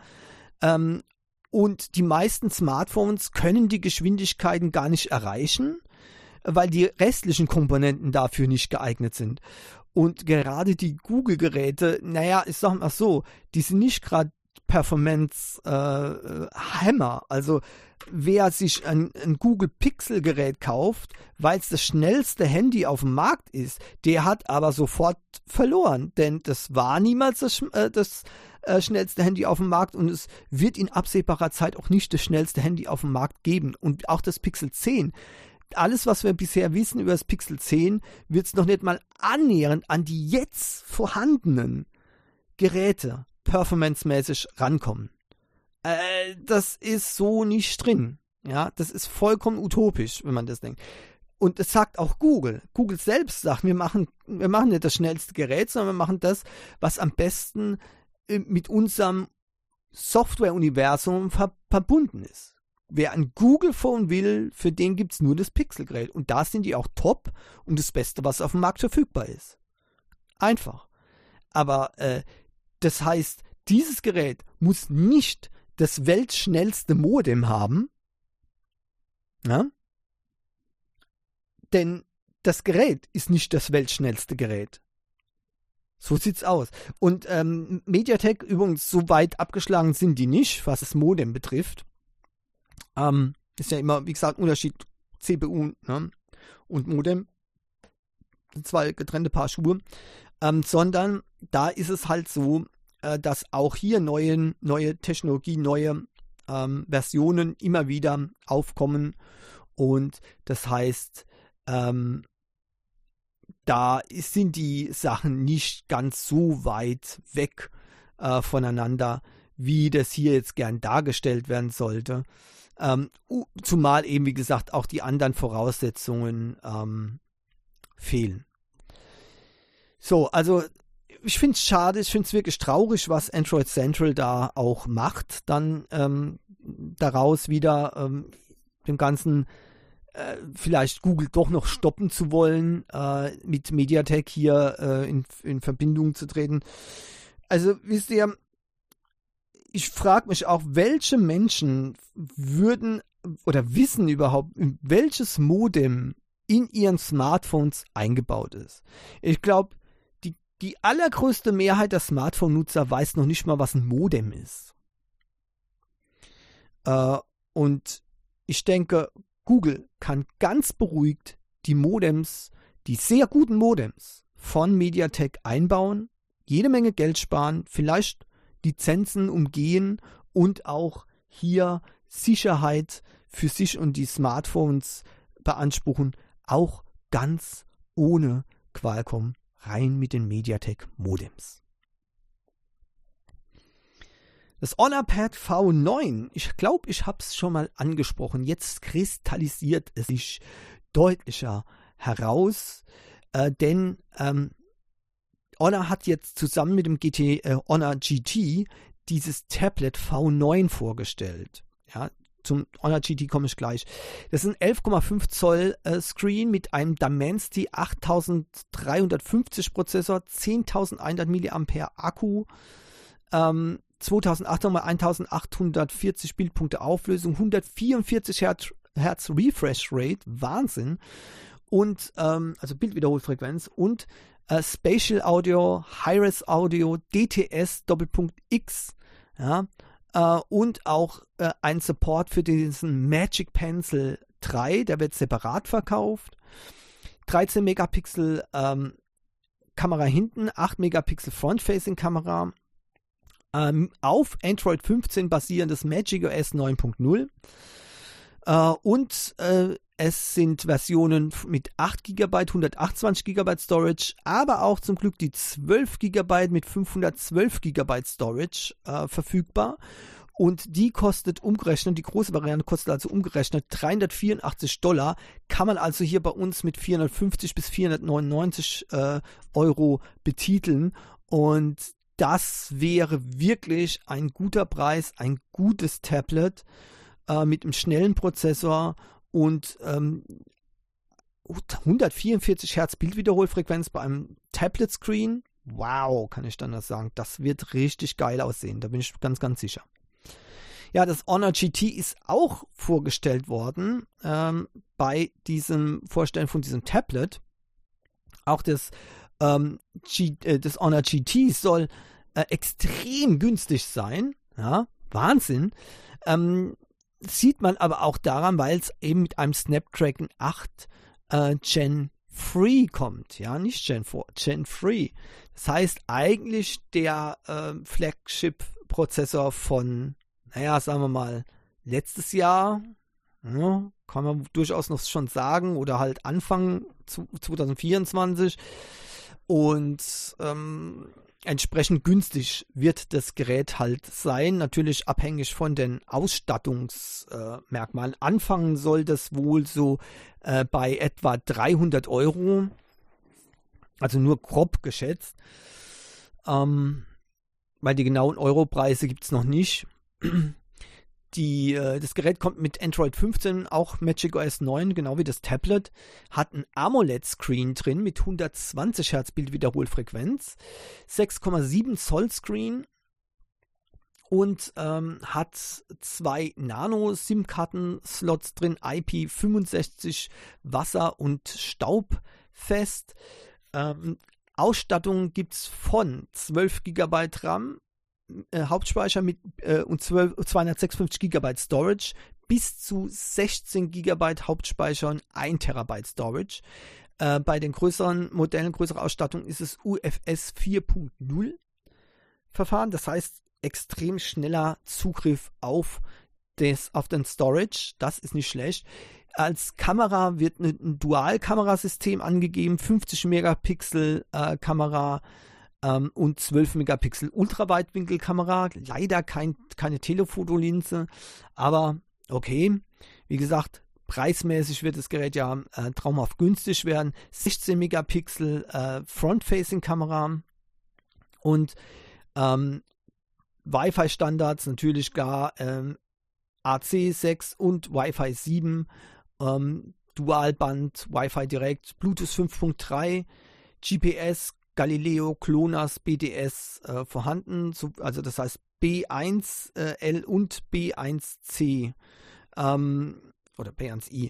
Und die meisten Smartphones können die Geschwindigkeiten gar nicht erreichen. weil die restlichen Komponenten dafür nicht geeignet sind. Und gerade die Google-Geräte, naja, ich sag mal so, die sind nicht gerade Performance-Hammer. Also wer sich ein Google Pixel-Gerät kauft, weil es das schnellste Handy auf dem Markt ist, der hat aber sofort verloren. Denn das war niemals das schnellste Handy auf dem Markt und es wird in absehbarer Zeit auch nicht das schnellste Handy auf dem Markt geben. Und auch das Pixel 10. Alles, was wir bisher wissen über das Pixel 10, wird es noch nicht mal annähernd an die jetzt vorhandenen Geräte performancemäßig rankommen. Das ist so nicht drin. Ja, das ist vollkommen utopisch, wenn man das denkt. Und das sagt auch Google. Google selbst sagt, wir machen nicht das schnellste Gerät, sondern wir machen das, was am besten mit unserem Software-Universum verbunden ist. Wer ein Google Phone will, für den gibt es nur das Pixel-Gerät. Und da sind die auch top und das Beste, was auf dem Markt verfügbar ist. Einfach. Aber das heißt, dieses Gerät muss nicht das weltschnellste Modem haben, ja? Denn das Gerät ist nicht das weltschnellste Gerät. So sieht's aus. Und MediaTek übrigens, so weit abgeschlagen sind die nicht, was das Modem betrifft. Ist ja immer, wie gesagt, Unterschied CPU, ne? Und Modem. Zwei getrennte Paar Schuhe. Sondern da ist es halt so, dass auch hier neue Technologie, neue Versionen immer wieder aufkommen. Und das heißt, da sind die Sachen nicht ganz so weit weg voneinander, wie das hier jetzt gern dargestellt werden sollte. Zumal eben, wie gesagt, auch die anderen Voraussetzungen fehlen. So, also ich finde es schade, ich finde es wirklich traurig, was Android Central da auch macht, dann daraus wieder dem Ganzen vielleicht Google doch noch stoppen zu wollen, mit MediaTek hier in Verbindung zu treten. Also wisst ihr, ich frage mich auch, welche Menschen würden oder wissen überhaupt, welches Modem in ihren Smartphones eingebaut ist. Ich glaube, die allergrößte Mehrheit der Smartphone-Nutzer weiß noch nicht mal, was ein Modem ist. Und ich denke, Google kann ganz beruhigt die Modems, die sehr guten Modems von MediaTek einbauen, jede Menge Geld sparen, vielleicht Lizenzen umgehen und auch hier Sicherheit für sich und die Smartphones beanspruchen, auch ganz ohne Qualcomm, rein mit den MediaTek Modems. Das HonorPad V9, ich glaube, ich habe es schon mal angesprochen, jetzt kristallisiert es sich deutlicher heraus, denn Honor hat jetzt zusammen mit dem Honor GT dieses Tablet V9 vorgestellt. Ja, zum Honor GT komme ich gleich. Das ist ein 11,5 Zoll Screen mit einem Dimensity 8350 Prozessor, 10.100 mAh Akku, 2800 x 1840 Bildpunkte Auflösung, 144 Hertz Refresh Rate, Wahnsinn. Und also Bildwiederholfrequenz und Spatial Audio, Hi-Res Audio, DTS Doppelpunkt-X, ja, und auch ein Support für diesen Magic Pencil 3, der wird separat verkauft. 13 Megapixel Kamera hinten, 8 Megapixel Front-Facing Kamera, auf Android 15 basierendes Magic OS 9.0 und es sind Versionen mit 8 GB, 128 GB Storage, aber auch zum Glück die 12 GB mit 512 GB Storage verfügbar. Und die kostet umgerechnet, die große Variante kostet also umgerechnet $384. Kann man also hier bei uns mit 450 bis 499 Euro betiteln. Und das wäre wirklich ein guter Preis, ein gutes Tablet mit einem schnellen Prozessor und 144 Hertz Bildwiederholfrequenz bei einem Tablet-Screen. Wow, kann ich dann das sagen. Das wird richtig geil aussehen, da bin ich ganz, ganz sicher. Ja, das Honor GT ist auch vorgestellt worden bei diesem Vorstellen von diesem Tablet. Auch das Honor GT soll extrem günstig sein. Ja, Wahnsinn. Sieht man aber auch daran, weil es eben mit einem Snapdragon 8 Gen 3 kommt. Ja, nicht Gen 4, Gen 3. Das heißt eigentlich der Flagship-Prozessor von, sagen wir mal, letztes Jahr, ja, kann man durchaus noch schon sagen, oder halt Anfang 2024. Und entsprechend günstig wird das Gerät halt sein, natürlich abhängig von den Ausstattungsmerkmalen. Anfangen soll das wohl so bei etwa 300 Euro, also nur grob geschätzt, weil die genauen Europreise gibt es noch nicht. Das Gerät kommt mit Android 15, auch macOS 9, genau wie das Tablet, hat ein AMOLED-Screen drin mit 120 Hertz Bildwiederholfrequenz, 6,7 Zoll Screen und hat 2 Nano-SIM-Karten-Slots drin, IP65 wasser- und staubfest. Ausstattung gibt es von 12 GB RAM, Hauptspeicher mit und 256 GB Storage bis zu 16 GB Hauptspeicher und 1 TB Storage. Bei den größeren Modellen, größere Ausstattung ist es UFS 4.0 Verfahren, das heißt extrem schneller Zugriff auf den Storage, das ist nicht schlecht. Als Kamera wird ein Dual-Kamerasystem angegeben, 50 Megapixel Kamera und 12 Megapixel Ultraweitwinkelkamera. Leider keine Telefotolinse, aber okay. Wie gesagt, preismäßig wird das Gerät ja traumhaft günstig werden. 16 Megapixel Front-Facing-Kamera und Wi-Fi-Standards natürlich gar AC6 und Wi-Fi 7, Dualband, Wi-Fi direkt, Bluetooth 5.3, GPS, Galileo, GLONASS, BDS vorhanden, also das heißt B1L und B1C oder B1i.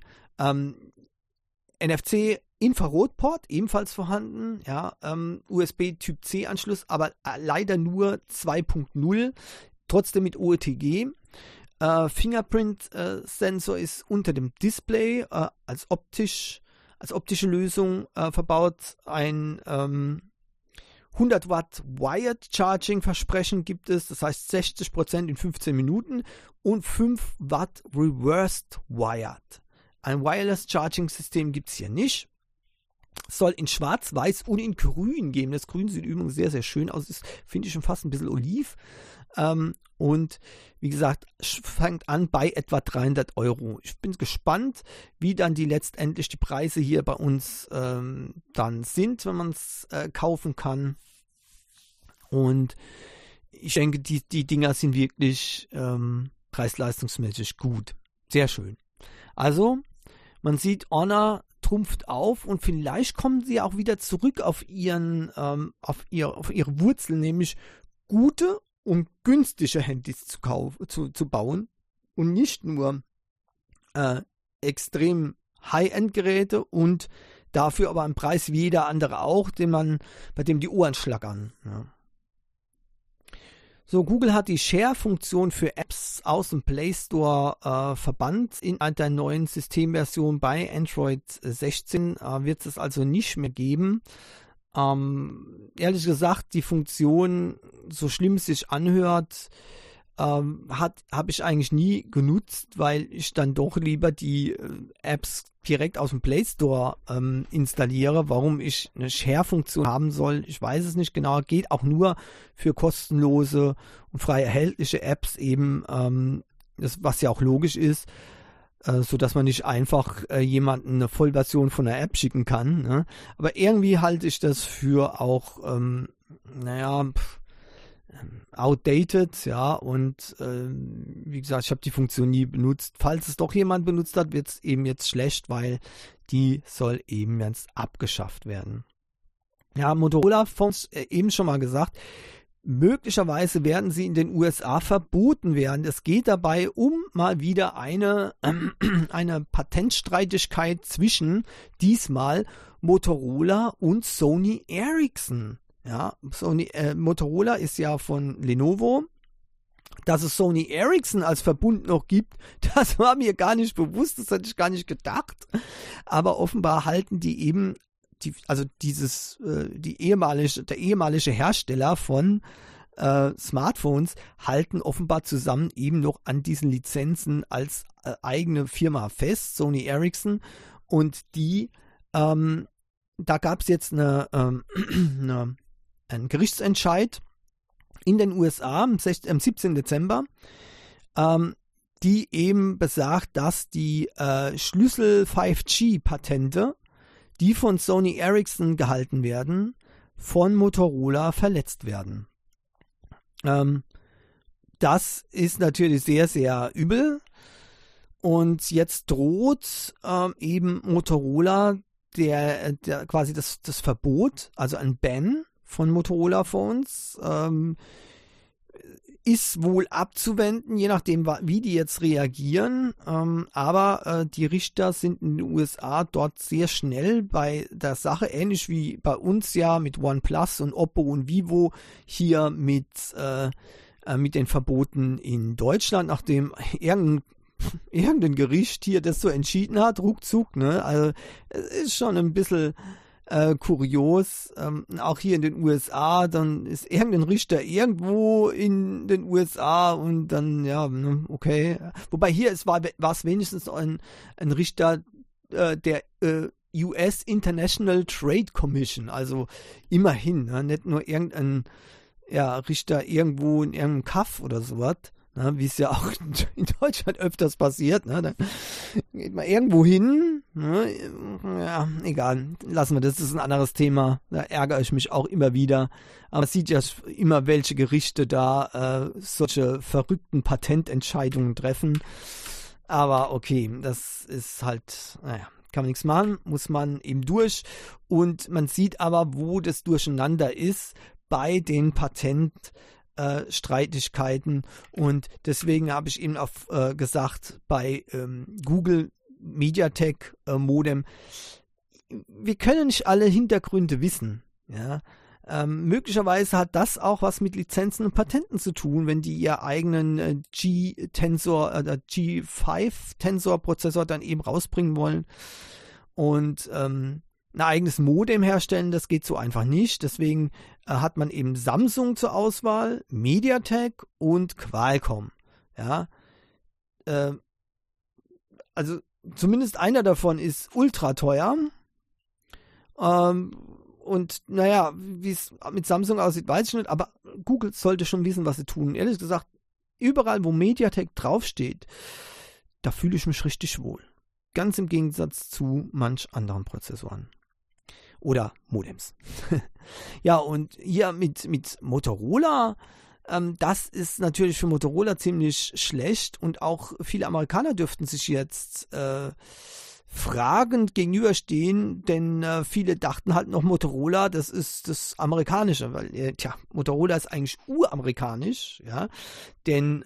NFC Infrarotport ebenfalls vorhanden, ja, USB Typ C Anschluss, aber leider nur 2.0, trotzdem mit OETG. Fingerprint-Sensor ist unter dem Display als optische Lösung verbaut. Ein 100 Watt Wired Charging Versprechen gibt es, das heißt 60% in 15 Minuten und 5 Watt Reversed Wired. Ein Wireless Charging System gibt es hier nicht. Soll in Schwarz, Weiß und in Grün geben. Das Grün sieht übrigens sehr, sehr schön aus. Ist, finde ich, schon fast ein bisschen oliv. Und wie gesagt, fängt an bei etwa 300 Euro. Ich bin gespannt, wie dann letztendlich die Preise hier bei uns dann sind, wenn man es kaufen kann. Und ich denke, die Dinger sind wirklich preis-leistungsmäßig gut. Sehr schön. Also, man sieht, Honor trumpft auf und vielleicht kommen sie auch wieder zurück auf ihre Wurzeln, nämlich gute und günstige Handys zu bauen und nicht nur extrem High-End-Geräte und dafür aber einen Preis wie jeder andere auch, bei dem die Ohren schlackern. Ja. So, Google hat die Share-Funktion für Apps aus dem Play Store verbannt. In der neuen Systemversion bei Android 16 wird es also nicht mehr geben. Ehrlich gesagt, die Funktion, so schlimm es sich anhört, habe ich eigentlich nie genutzt, weil ich dann doch lieber die Apps direkt aus dem Play Store installiere. Warum ich eine Share-Funktion haben soll, ich weiß es nicht genau. Geht auch nur für kostenlose und frei erhältliche Apps eben, was ja auch logisch ist, so dass man nicht einfach jemanden eine Vollversion von einer App schicken kann. Ne? Aber irgendwie halte ich das für auch, outdated, ja, und wie gesagt, ich habe die Funktion nie benutzt. Falls es doch jemand benutzt hat, wird es eben jetzt schlecht, weil die soll eben jetzt abgeschafft werden. Ja, Motorola Phones, eben schon mal gesagt, möglicherweise werden sie in den USA verboten werden. Es geht dabei um mal wieder eine Patentstreitigkeit zwischen diesmal Motorola und Sony Ericsson. Ja, Motorola ist ja von Lenovo. Dass es Sony Ericsson als Verbund noch gibt, das war mir gar nicht bewusst, das hatte ich gar nicht gedacht. Aber offenbar halten die eben, der ehemalige Hersteller von Smartphones halten offenbar zusammen eben noch an diesen Lizenzen als eigene Firma fest, Sony Ericsson. Und da gab es jetzt einen Gerichtsentscheid in den USA am 17. Dezember, die eben besagt, dass die Schlüssel 5G-Patente, die von Sony Ericsson gehalten werden, von Motorola verletzt werden. Das ist natürlich sehr, sehr übel. Und jetzt droht eben Motorola der quasi das Verbot, also ein Ban von Motorola-Phones, ist wohl abzuwenden, je nachdem, wie die jetzt reagieren. Aber die Richter sind in den USA dort sehr schnell bei der Sache, ähnlich wie bei uns ja mit OnePlus und Oppo und Vivo hier mit den Verboten in Deutschland, nachdem irgendein Gericht hier das so entschieden hat, ruckzuck, ne? Also es ist schon ein bisschen kurios, auch hier in den USA, dann ist irgendein Richter irgendwo in den USA und dann, ja, okay. Wobei hier war es wenigstens ein Richter der US International Trade Commission, also immerhin, ne? Nicht nur irgendein Richter irgendwo in irgendeinem Kaff oder sowas. Ne, wie es ja auch in Deutschland öfters passiert. Ne, da geht man irgendwo hin. Ne, ja, egal. Lassen wir das. Das ist ein anderes Thema. Da ärgere ich mich auch immer wieder. Aber man sieht ja immer, welche Gerichte da solche verrückten Patententscheidungen treffen. Aber okay, das ist halt, naja, kann man nichts machen. Muss man eben durch. Und man sieht aber, wo das Durcheinander ist bei den Streitigkeiten, und deswegen habe ich eben auch gesagt, bei Google MediaTek Modem, wir können nicht alle Hintergründe wissen. Ja? Möglicherweise hat das auch was mit Lizenzen und Patenten zu tun, wenn die ihr eigenen G5-Tensor-Prozessor dann eben rausbringen wollen und ein eigenes Modem herstellen, das geht so einfach nicht. Deswegen hat man eben Samsung zur Auswahl, MediaTek und Qualcomm. Ja, also zumindest einer davon ist ultra teuer. Und naja, wie es mit Samsung aussieht, weiß ich nicht, aber Google sollte schon wissen, was sie tun. Ehrlich gesagt, überall, wo MediaTek draufsteht, da fühle ich mich richtig wohl. Ganz im Gegensatz zu manch anderen Prozessoren. Oder Modems. Ja, und hier mit Motorola, das ist natürlich für Motorola ziemlich schlecht, und auch viele Amerikaner dürften sich jetzt fragend gegenüberstehen, denn viele dachten halt noch, Motorola, das ist das Amerikanische, weil Motorola ist eigentlich uramerikanisch, ja, denn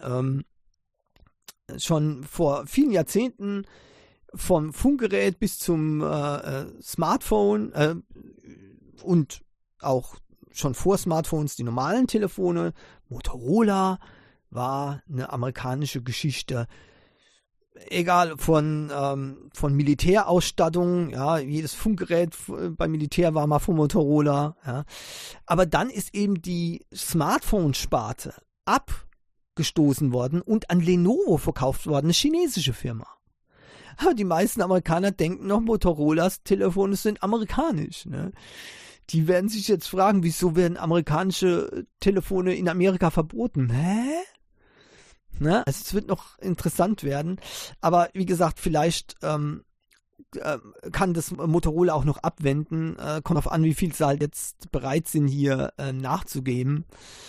schon vor vielen Jahrzehnten, vom Funkgerät bis zum Smartphone und auch schon vor Smartphones die normalen Telefone. Motorola war eine amerikanische Geschichte. Egal, von Militärausstattung, ja, jedes Funkgerät beim Militär war mal von Motorola. Ja. Aber dann ist eben die Smartphone-Sparte abgestoßen worden und an Lenovo verkauft worden, eine chinesische Firma. Aber die meisten Amerikaner denken noch, Motorolas Telefone sind amerikanisch. Ne? Die werden sich jetzt fragen, wieso werden amerikanische Telefone in Amerika verboten? Hä? Ne? Also es wird noch interessant werden. Aber wie gesagt, vielleicht kann das Motorola auch noch abwenden. Kommt darauf an, wie viel sie halt jetzt bereit sind, hier nachzugeben.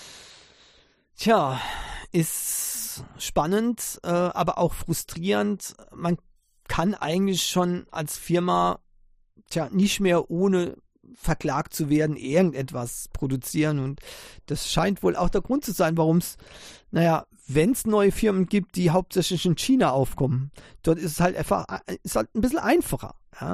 Tja, ist spannend, aber auch frustrierend. Man kann eigentlich schon als Firma nicht mehr ohne verklagt zu werden, irgendetwas produzieren. Und das scheint wohl auch der Grund zu sein, warum es, wenn es neue Firmen gibt, die hauptsächlich in China aufkommen, dort ist es halt einfach, ist halt ein bisschen einfacher. Ja?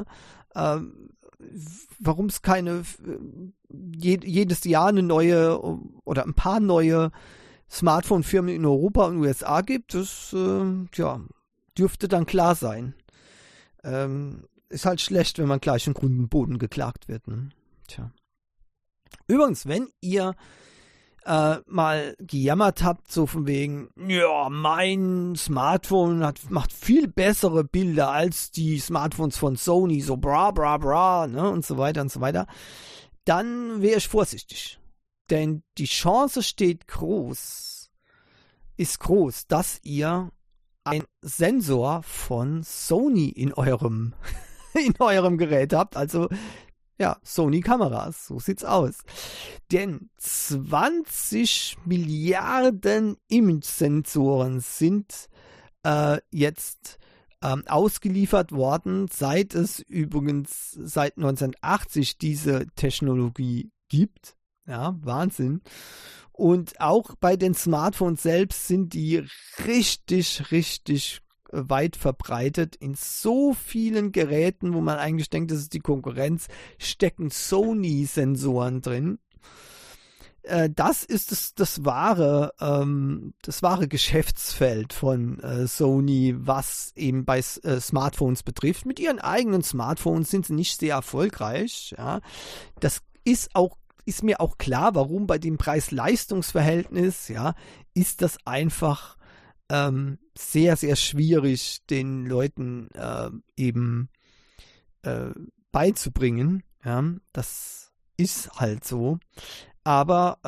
Warum es keine jedes Jahr eine neue oder ein paar neue Smartphone-Firmen in Europa und USA gibt, das dürfte dann klar sein. Ist halt schlecht, wenn man gleich in Grund und Boden geklagt wird. Ne? Tja. Übrigens, wenn ihr mal gejammert habt, so von wegen, ja, mein Smartphone macht viel bessere Bilder als die Smartphones von Sony, so bra, bra, bra, ne, und so weiter, dann wäre ich vorsichtig. Denn die Chance ist groß, dass ihr einen Sensor von Sony in eurem Gerät habt, also ja, Sony-Kameras, so sieht's aus. Denn 20 Milliarden Image-Sensoren sind jetzt ausgeliefert worden, seit es übrigens seit 1980 diese Technologie gibt. Ja, Wahnsinn. Und auch bei den Smartphones selbst sind die richtig, richtig weit verbreitet. In so vielen Geräten, wo man eigentlich denkt, das ist die Konkurrenz, stecken Sony-Sensoren drin. Das ist das wahre Geschäftsfeld von Sony, was eben bei Smartphones betrifft. Mit ihren eigenen Smartphones sind sie nicht sehr erfolgreich. Ja. Das ist mir auch klar, warum bei dem Preis-Leistungs-Verhältnis, ja, ist das einfach sehr, sehr schwierig, den Leuten eben beizubringen. Ja, das ist halt so. Aber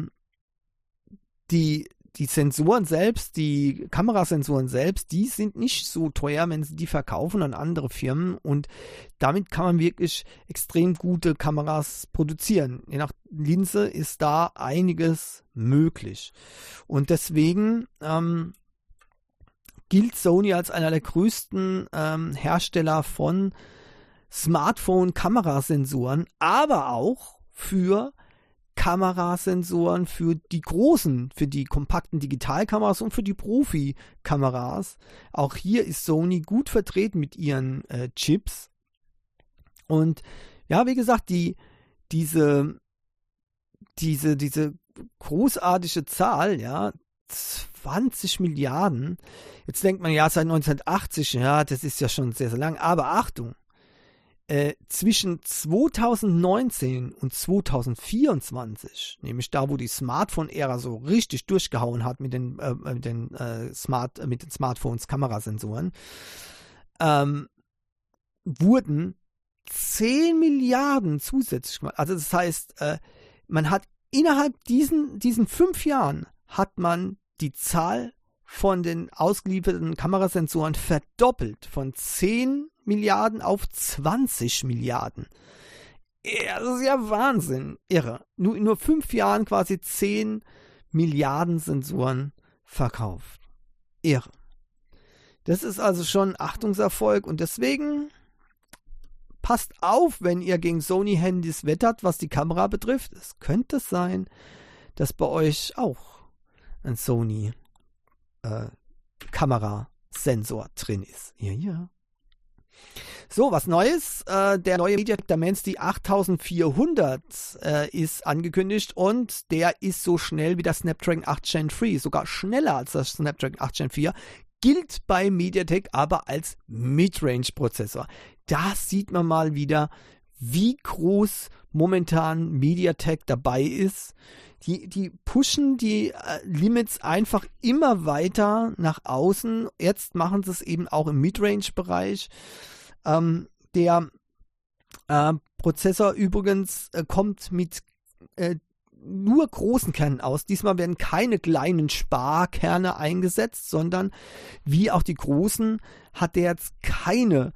die Sensoren selbst, die Kamerasensoren selbst, die sind nicht so teuer, wenn sie die verkaufen an andere Firmen, und damit kann man wirklich extrem gute Kameras produzieren. Je nach Linse ist da einiges möglich. Und deswegen gilt Sony als einer der größten Hersteller von Smartphone-Kamerasensoren, aber auch für Kamerasensoren für die großen, für die kompakten Digitalkameras und für die Profi-Kameras. Auch hier ist Sony gut vertreten mit ihren Chips. Und ja, wie gesagt, diese großartige Zahl, ja, 20 Milliarden. Jetzt denkt man, ja, seit 1980, ja, das ist ja schon sehr, sehr lang. Aber Achtung, zwischen 2019 und 2024, nämlich da, wo die Smartphone-Ära so richtig durchgehauen hat mit den Smartphones, Kamerasensoren, wurden 10 Milliarden zusätzlich gemacht. Also das heißt, man hat innerhalb diesen 5 Jahren hat man die Zahl von den ausgelieferten Kamerasensoren verdoppelt, von 10 Milliarden auf 20 Milliarden. Ja, das ist ja Wahnsinn, irre. Nur 5 Jahren quasi 10 Milliarden Sensoren verkauft. Irre. Das ist also schon ein Achtungserfolg, und deswegen passt auf, wenn ihr gegen Sony-Handys wettert, was die Kamera betrifft. Es könnte sein, dass bei euch auch ein Sony Kamerasensor drin ist. Ja. So, was Neues. Der neue MediaTek Dimensity 8400 ist angekündigt, und der ist so schnell wie der Snapdragon 8 Gen 3, sogar schneller als das Snapdragon 8 Gen 4, gilt bei MediaTek aber als Midrange-Prozessor. Da sieht man mal wieder, wie groß momentan MediaTek dabei ist. Die pushen die Limits einfach immer weiter nach außen. Jetzt machen sie es eben auch im Midrange-Bereich. Der Prozessor übrigens kommt mit nur großen Kernen aus. Diesmal werden keine kleinen Sparkerne eingesetzt, sondern wie auch die großen hat der jetzt keine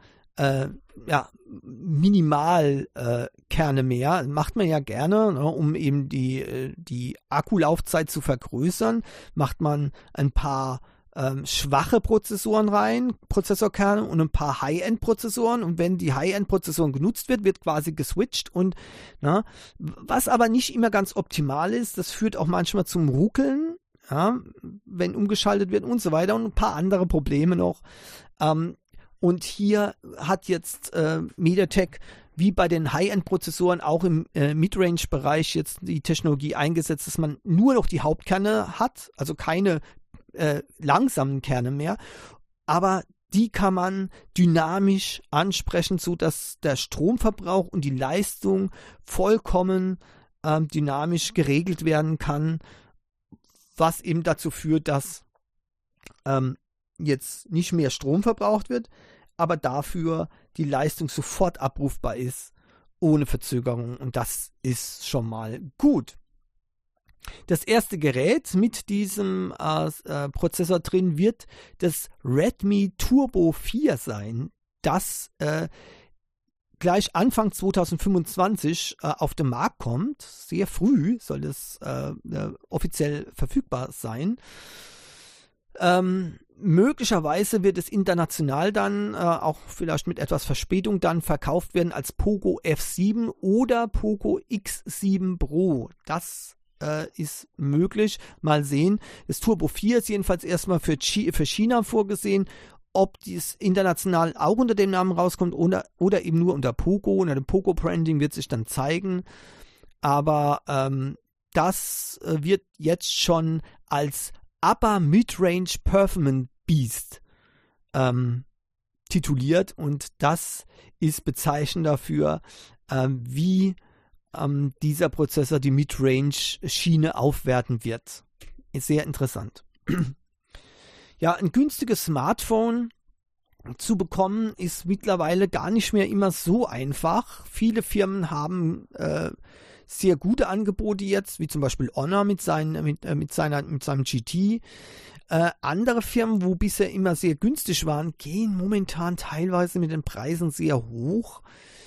Minimalkerne mehr. Macht man ja gerne, ne, um eben die Akkulaufzeit zu vergrößern. Macht man ein paar schwache Prozessoren rein, Prozessorkerne und ein paar High-End-Prozessoren, und wenn die High-End-Prozessoren genutzt wird quasi geswitcht, und was aber nicht immer ganz optimal ist, das führt auch manchmal zum Ruckeln, ja, wenn umgeschaltet wird und so weiter, und ein paar andere Probleme noch. Und hier hat jetzt MediaTek wie bei den High-End-Prozessoren auch im Midrange-Bereich jetzt die Technologie eingesetzt, dass man nur noch die Hauptkerne hat, also keine langsamen Kerne mehr, aber die kann man dynamisch ansprechen, sodass der Stromverbrauch und die Leistung vollkommen dynamisch geregelt werden kann, was eben dazu führt, dass jetzt nicht mehr Strom verbraucht wird, aber dafür die Leistung sofort abrufbar ist, ohne Verzögerung, und das ist schon mal gut. Das erste Gerät mit diesem Prozessor drin wird das Redmi Turbo 4 sein, das gleich Anfang 2025 auf den Markt kommt. Sehr früh soll es offiziell verfügbar sein. Möglicherweise wird es international dann auch vielleicht mit etwas Verspätung dann verkauft werden als Poco F7 oder Poco X7 Pro. Das ist möglich. Mal sehen. Das Turbo 4 ist jedenfalls erstmal für China vorgesehen. Ob dies international auch unter dem Namen rauskommt oder eben nur unter Poco, unter dem Poco-Branding, wird sich dann zeigen. Aber das wird jetzt schon als Upper Midrange Performance Beast tituliert, und das ist bezeichnend dafür, wie dieser Prozessor die Midrange-Schiene aufwerten wird. Ist sehr interessant. Ja, ein günstiges Smartphone zu bekommen ist mittlerweile gar nicht mehr immer so einfach. Viele Firmen haben sehr gute Angebote jetzt, wie zum Beispiel Honor mit seinem GT. Andere Firmen, wo bisher immer sehr günstig waren, gehen momentan teilweise mit den Preisen sehr hoch.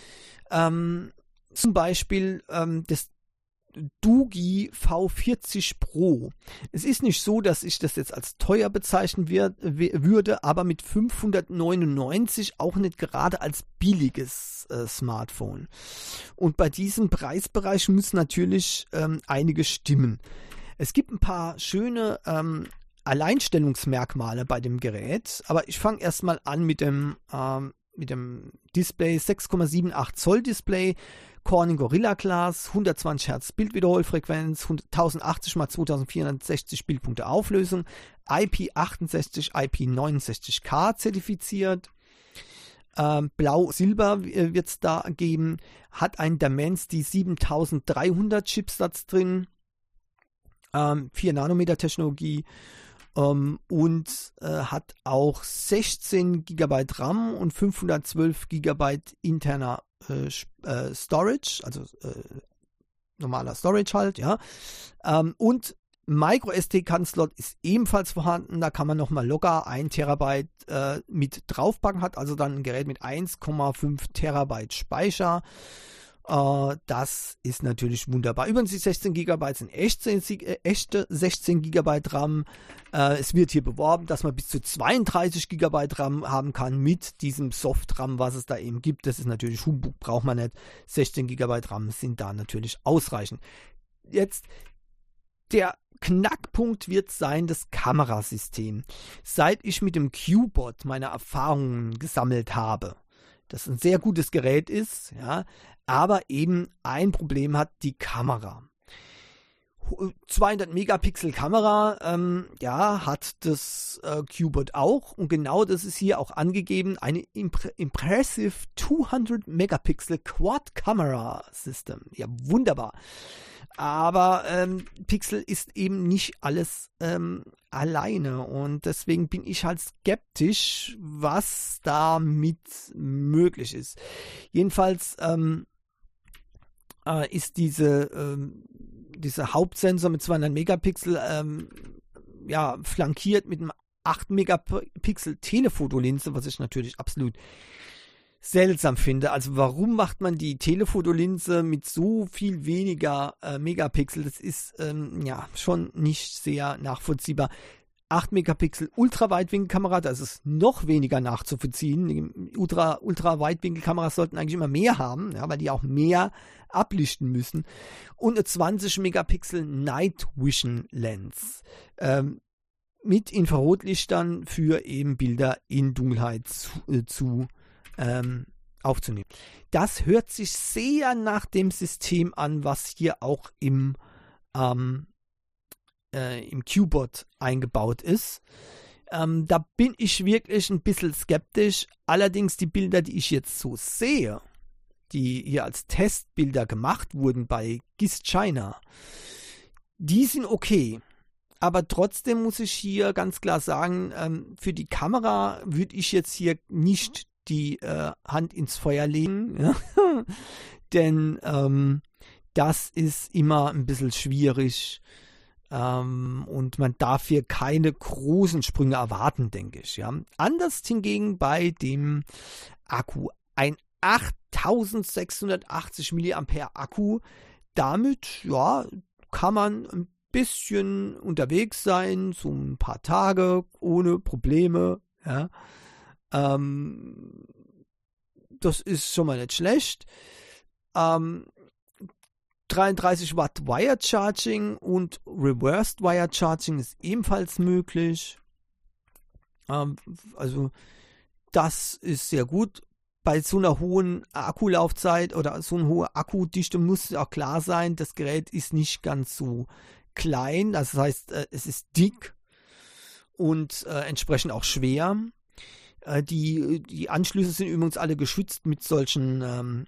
Zum Beispiel das Doogee V40 Pro. Es ist nicht so, dass ich das jetzt als teuer bezeichnen würde, aber mit 599 auch nicht gerade als billiges Smartphone. Und bei diesem Preisbereich müssen natürlich einige stimmen. Es gibt ein paar schöne Alleinstellungsmerkmale bei dem Gerät, aber ich fange erstmal an mit dem Display, 6,78 Zoll Display, Corning Gorilla Glas, 120 Hertz Bildwiederholfrequenz, 1080 x 2460 Bildpunkte Auflösung, IP68, IP69K zertifiziert. Blau-Silber wird es da geben, hat ein Dimensity 7300 Chipsatz drin, 4 Nanometer Technologie, und hat auch 16 GB RAM und 512 GB interner Storage, also normaler Storage halt, ja. Und Micro-SD-Karten-Slot ist ebenfalls vorhanden, da kann man nochmal locker 1 Terabyte mit draufpacken, hat also dann ein Gerät mit 1,5 Terabyte Speicher. Das ist natürlich wunderbar. Übrigens, die 16 GB sind echte 16 GB RAM. Es wird hier beworben, dass man bis zu 32 GB RAM haben kann mit diesem Soft-RAM, was es da eben gibt. Das ist natürlich Humbug, braucht man nicht. 16 GB RAM sind da natürlich ausreichend. Jetzt, der Knackpunkt wird sein das Kamerasystem. Seit ich mit dem Q-Bot meine Erfahrungen gesammelt habe, das ein sehr gutes Gerät ist, ja, aber eben ein Problem hat, die Kamera. 200 Megapixel Kamera, hat das Q-Bot auch, und genau das ist hier auch angegeben, eine impressive 200 Megapixel Quad Camera System. Ja, wunderbar. Aber Pixel ist eben nicht alles alleine, und deswegen bin ich halt skeptisch, was damit möglich ist. Jedenfalls ist dieser Hauptsensor mit 200 Megapixel flankiert mit einem 8 Megapixel Telefotolinse, was ich natürlich absolut seltsam finde. Also warum macht man die Telefotolinse mit so viel weniger Megapixel? Das ist schon nicht sehr nachvollziehbar. 8 Megapixel Ultraweitwinkelkamera, das ist noch weniger nachzuvollziehen. Die Ultraweitwinkelkameras sollten eigentlich immer mehr haben, ja, weil die auch mehr ablichten müssen. Und eine 20 Megapixel Night Vision Lens mit Infrarotlichtern für eben Bilder in Dunkelheit aufzunehmen. Das hört sich sehr nach dem System an, was hier auch im Q-Bot eingebaut ist. Da bin ich wirklich ein bisschen skeptisch. Allerdings die Bilder, die ich jetzt so sehe, die hier als Testbilder gemacht wurden bei GIS China, die sind okay. Aber trotzdem muss ich hier ganz klar sagen, für die Kamera würde ich jetzt hier nicht die Hand ins Feuer legen. Ja? Denn das ist immer ein bisschen schwierig. Und man darf hier keine großen Sprünge erwarten, denke ich. Ja. Anders hingegen bei dem Akku. Ein 8680 mAh Akku. Damit ja, kann man ein bisschen unterwegs sein, so ein paar Tage ohne Probleme. Ja. Das ist schon mal nicht schlecht. 33 Watt Wire Charging und Reversed Wire Charging ist ebenfalls möglich. Also das ist sehr gut. Bei so einer hohen Akkulaufzeit oder so einer hohen Akkudichte muss auch klar sein, das Gerät ist nicht ganz so klein. Das heißt, es ist dick und entsprechend auch schwer. Die Anschlüsse sind übrigens alle geschützt mit solchen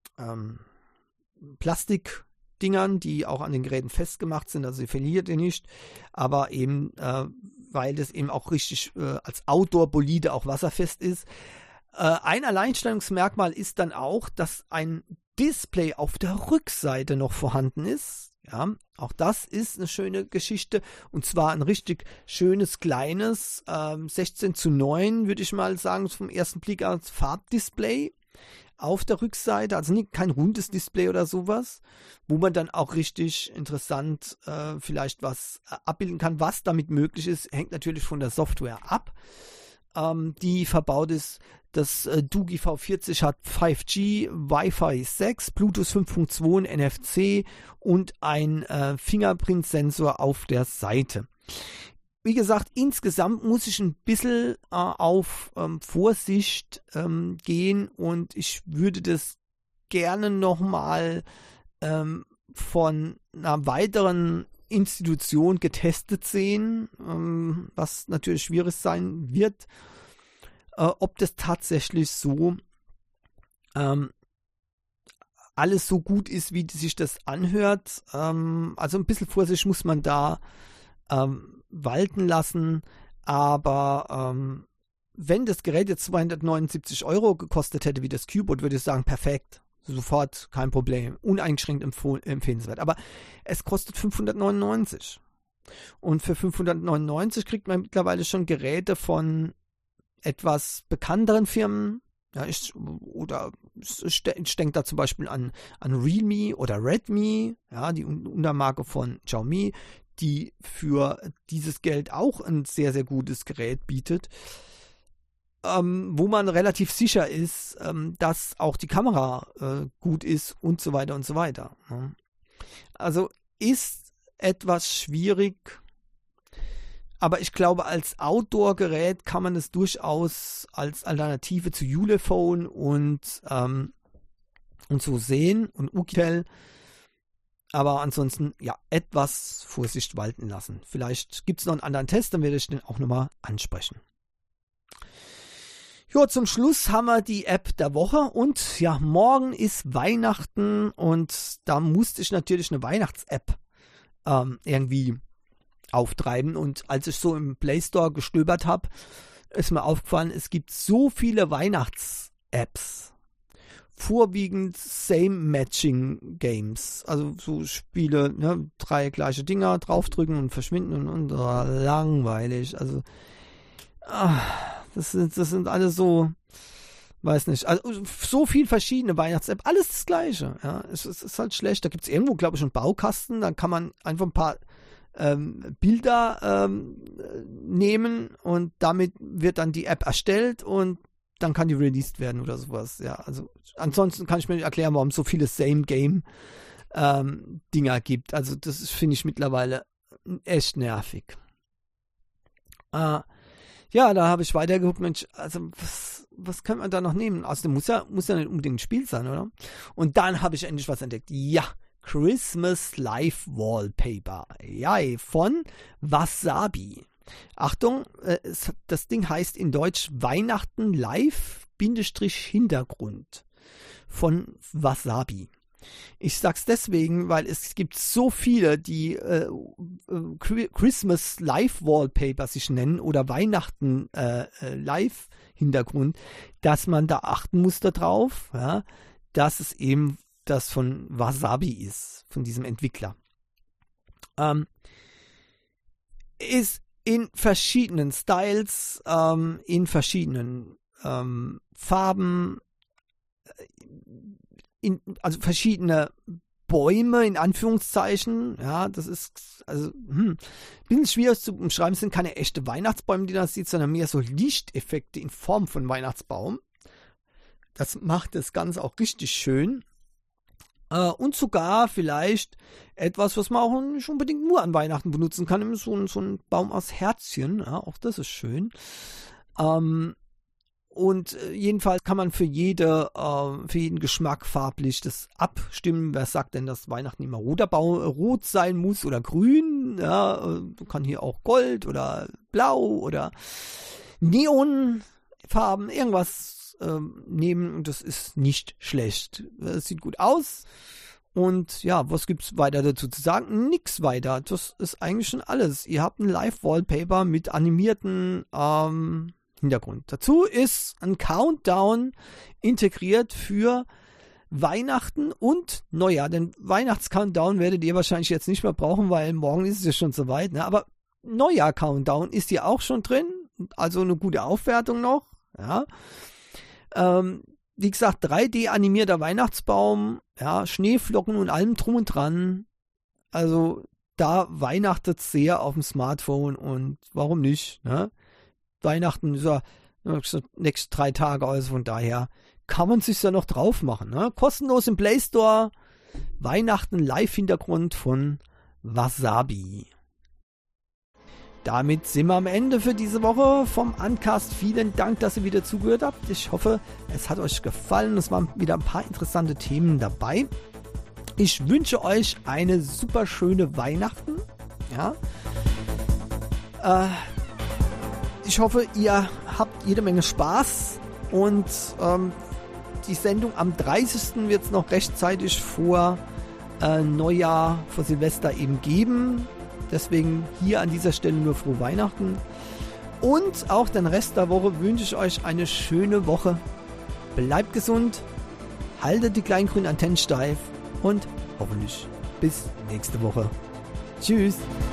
Plastikdingern, die auch an den Geräten festgemacht sind, also sie verliert ihr nicht, aber eben, weil das eben auch richtig als Outdoor-Bolide auch wasserfest ist. Ein Alleinstellungsmerkmal ist dann auch, dass ein Display auf der Rückseite noch vorhanden ist. Ja, auch das ist eine schöne Geschichte und zwar ein richtig schönes, kleines 16:9, würde ich mal sagen, vom ersten Blick als Farbdisplay auf der Rückseite, also kein rundes Display oder sowas, wo man dann auch richtig interessant vielleicht was abbilden kann. Was damit möglich ist, hängt natürlich von der Software ab, die verbaut ist. Das Doogee V40 hat 5G, Wi-Fi 6, Bluetooth 5.2, NFC und ein Fingerprint-Sensor auf der Seite. Wie gesagt, insgesamt muss ich ein bisschen auf Vorsicht gehen und ich würde das gerne nochmal von einer weiteren Institution getestet sehen, was natürlich schwierig sein wird, ob das tatsächlich so alles so gut ist, wie sich das anhört. Also ein bisschen Vorsicht muss man da walten lassen, aber wenn das Gerät jetzt 279 € gekostet hätte wie das Q-Bot, würde ich sagen, perfekt, sofort, kein Problem, uneingeschränkt empfehlenswert, aber es kostet 599 und für 599 kriegt man mittlerweile schon Geräte von etwas bekannteren Firmen. Ja, ich denke da zum Beispiel an Realme oder Redmi, ja, die Untermarke von Xiaomi, die für dieses Geld auch ein sehr, sehr gutes Gerät bietet, wo man relativ sicher ist, dass auch die Kamera gut ist und so weiter und so weiter. Ne? Also ist etwas schwierig, aber ich glaube, als Outdoor-Gerät kann man es durchaus als Alternative zu Ulefone und so sehen und Ukitel. Aber ansonsten, ja, etwas Vorsicht walten lassen. Vielleicht gibt es noch einen anderen Test, dann werde ich den auch nochmal ansprechen. Ja, zum Schluss haben wir die App der Woche und ja, morgen ist Weihnachten und da musste ich natürlich eine Weihnachts-App irgendwie auftreiben und als ich so im Play Store gestöbert habe, ist mir aufgefallen, es gibt so viele Weihnachts-Apps. Vorwiegend Same-Matching-Games, also so Spiele, ne, 3 gleiche Dinger draufdrücken und verschwinden und langweilig, also das sind alles so, weiß nicht, also so viel verschiedene Weihnachts-App, alles das Gleiche, ja, es ist halt schlecht, da gibt es irgendwo, glaube ich, einen Baukasten, dann kann man einfach ein paar Bilder nehmen und damit wird dann die App erstellt und dann kann die released werden oder sowas. Ja, also ansonsten kann ich mir nicht erklären, warum es so viele Same-Game-Dinger gibt. Also das finde ich mittlerweile echt nervig. Ja, da habe ich weitergeguckt, Mensch, also was kann man da noch nehmen? Also muss ja nicht unbedingt ein Spiel sein, oder? Und dann habe ich endlich was entdeckt. Ja, Christmas Live Wallpaper. Ja, von Wasabi. Achtung, das Ding heißt in Deutsch Weihnachten Live-Hintergrund von Wasabi. Ich sag's deswegen, weil es gibt so viele, die Christmas Live Wallpaper sich nennen oder Weihnachten Live Hintergrund, dass man da achten muss darauf, ja, dass es eben das von Wasabi ist, von diesem Entwickler. Ist in verschiedenen Styles, in verschiedenen Farben, also verschiedene Bäume in Anführungszeichen, ja, das ist also ein bisschen schwierig zu umschreiben, es sind keine echte Weihnachtsbäume, die man sieht, sondern mehr so Lichteffekte in Form von Weihnachtsbaum. Das macht das Ganze auch richtig schön. Und sogar vielleicht etwas, was man auch nicht unbedingt nur an Weihnachten benutzen kann, so ein Baum aus Herzchen, ja, auch das ist schön. Und jedenfalls kann man für jeden Geschmack farblich das abstimmen. Wer sagt denn, dass Weihnachten immer rot sein muss oder grün? Ja, kann hier auch Gold oder Blau oder Neonfarben, irgendwas nehmen. Und das ist nicht schlecht. Es sieht gut aus. Und ja, was gibt's weiter dazu zu sagen? Nix weiter. Das ist eigentlich schon alles. Ihr habt ein Live-Wallpaper mit animierten Hintergrund. Dazu ist ein Countdown integriert für Weihnachten und Neujahr. Den Weihnachts-Countdown werdet ihr wahrscheinlich jetzt nicht mehr brauchen, weil morgen ist es ja schon soweit. Ne? Aber Neujahr-Countdown ist hier auch schon drin. Also eine gute Aufwertung noch. Ja. Wie gesagt, 3D-animierter Weihnachtsbaum, ja, Schneeflocken und allem drum und dran. Also da weihnachtet es sehr auf dem Smartphone und warum nicht, ne? Weihnachten ist ja nächste 3 Tage, also von daher kann man sich da noch drauf machen. Ne? Kostenlos im Play Store. Weihnachten Live-Hintergrund von Wasabi. Damit sind wir am Ende für diese Woche vom Uncast. Vielen Dank, dass ihr wieder zugehört habt. Ich hoffe, es hat euch gefallen. Es waren wieder ein paar interessante Themen dabei. Ich wünsche euch eine super schöne Weihnachten. Ja. Ich hoffe, ihr habt jede Menge Spaß und die Sendung am 30. wird es noch rechtzeitig vor Neujahr, vor Silvester eben geben. Deswegen hier an dieser Stelle nur frohe Weihnachten. Und auch den Rest der Woche wünsche ich euch eine schöne Woche. Bleibt gesund, haltet die kleinen grünen Antennen steif und hoffentlich bis nächste Woche. Tschüss.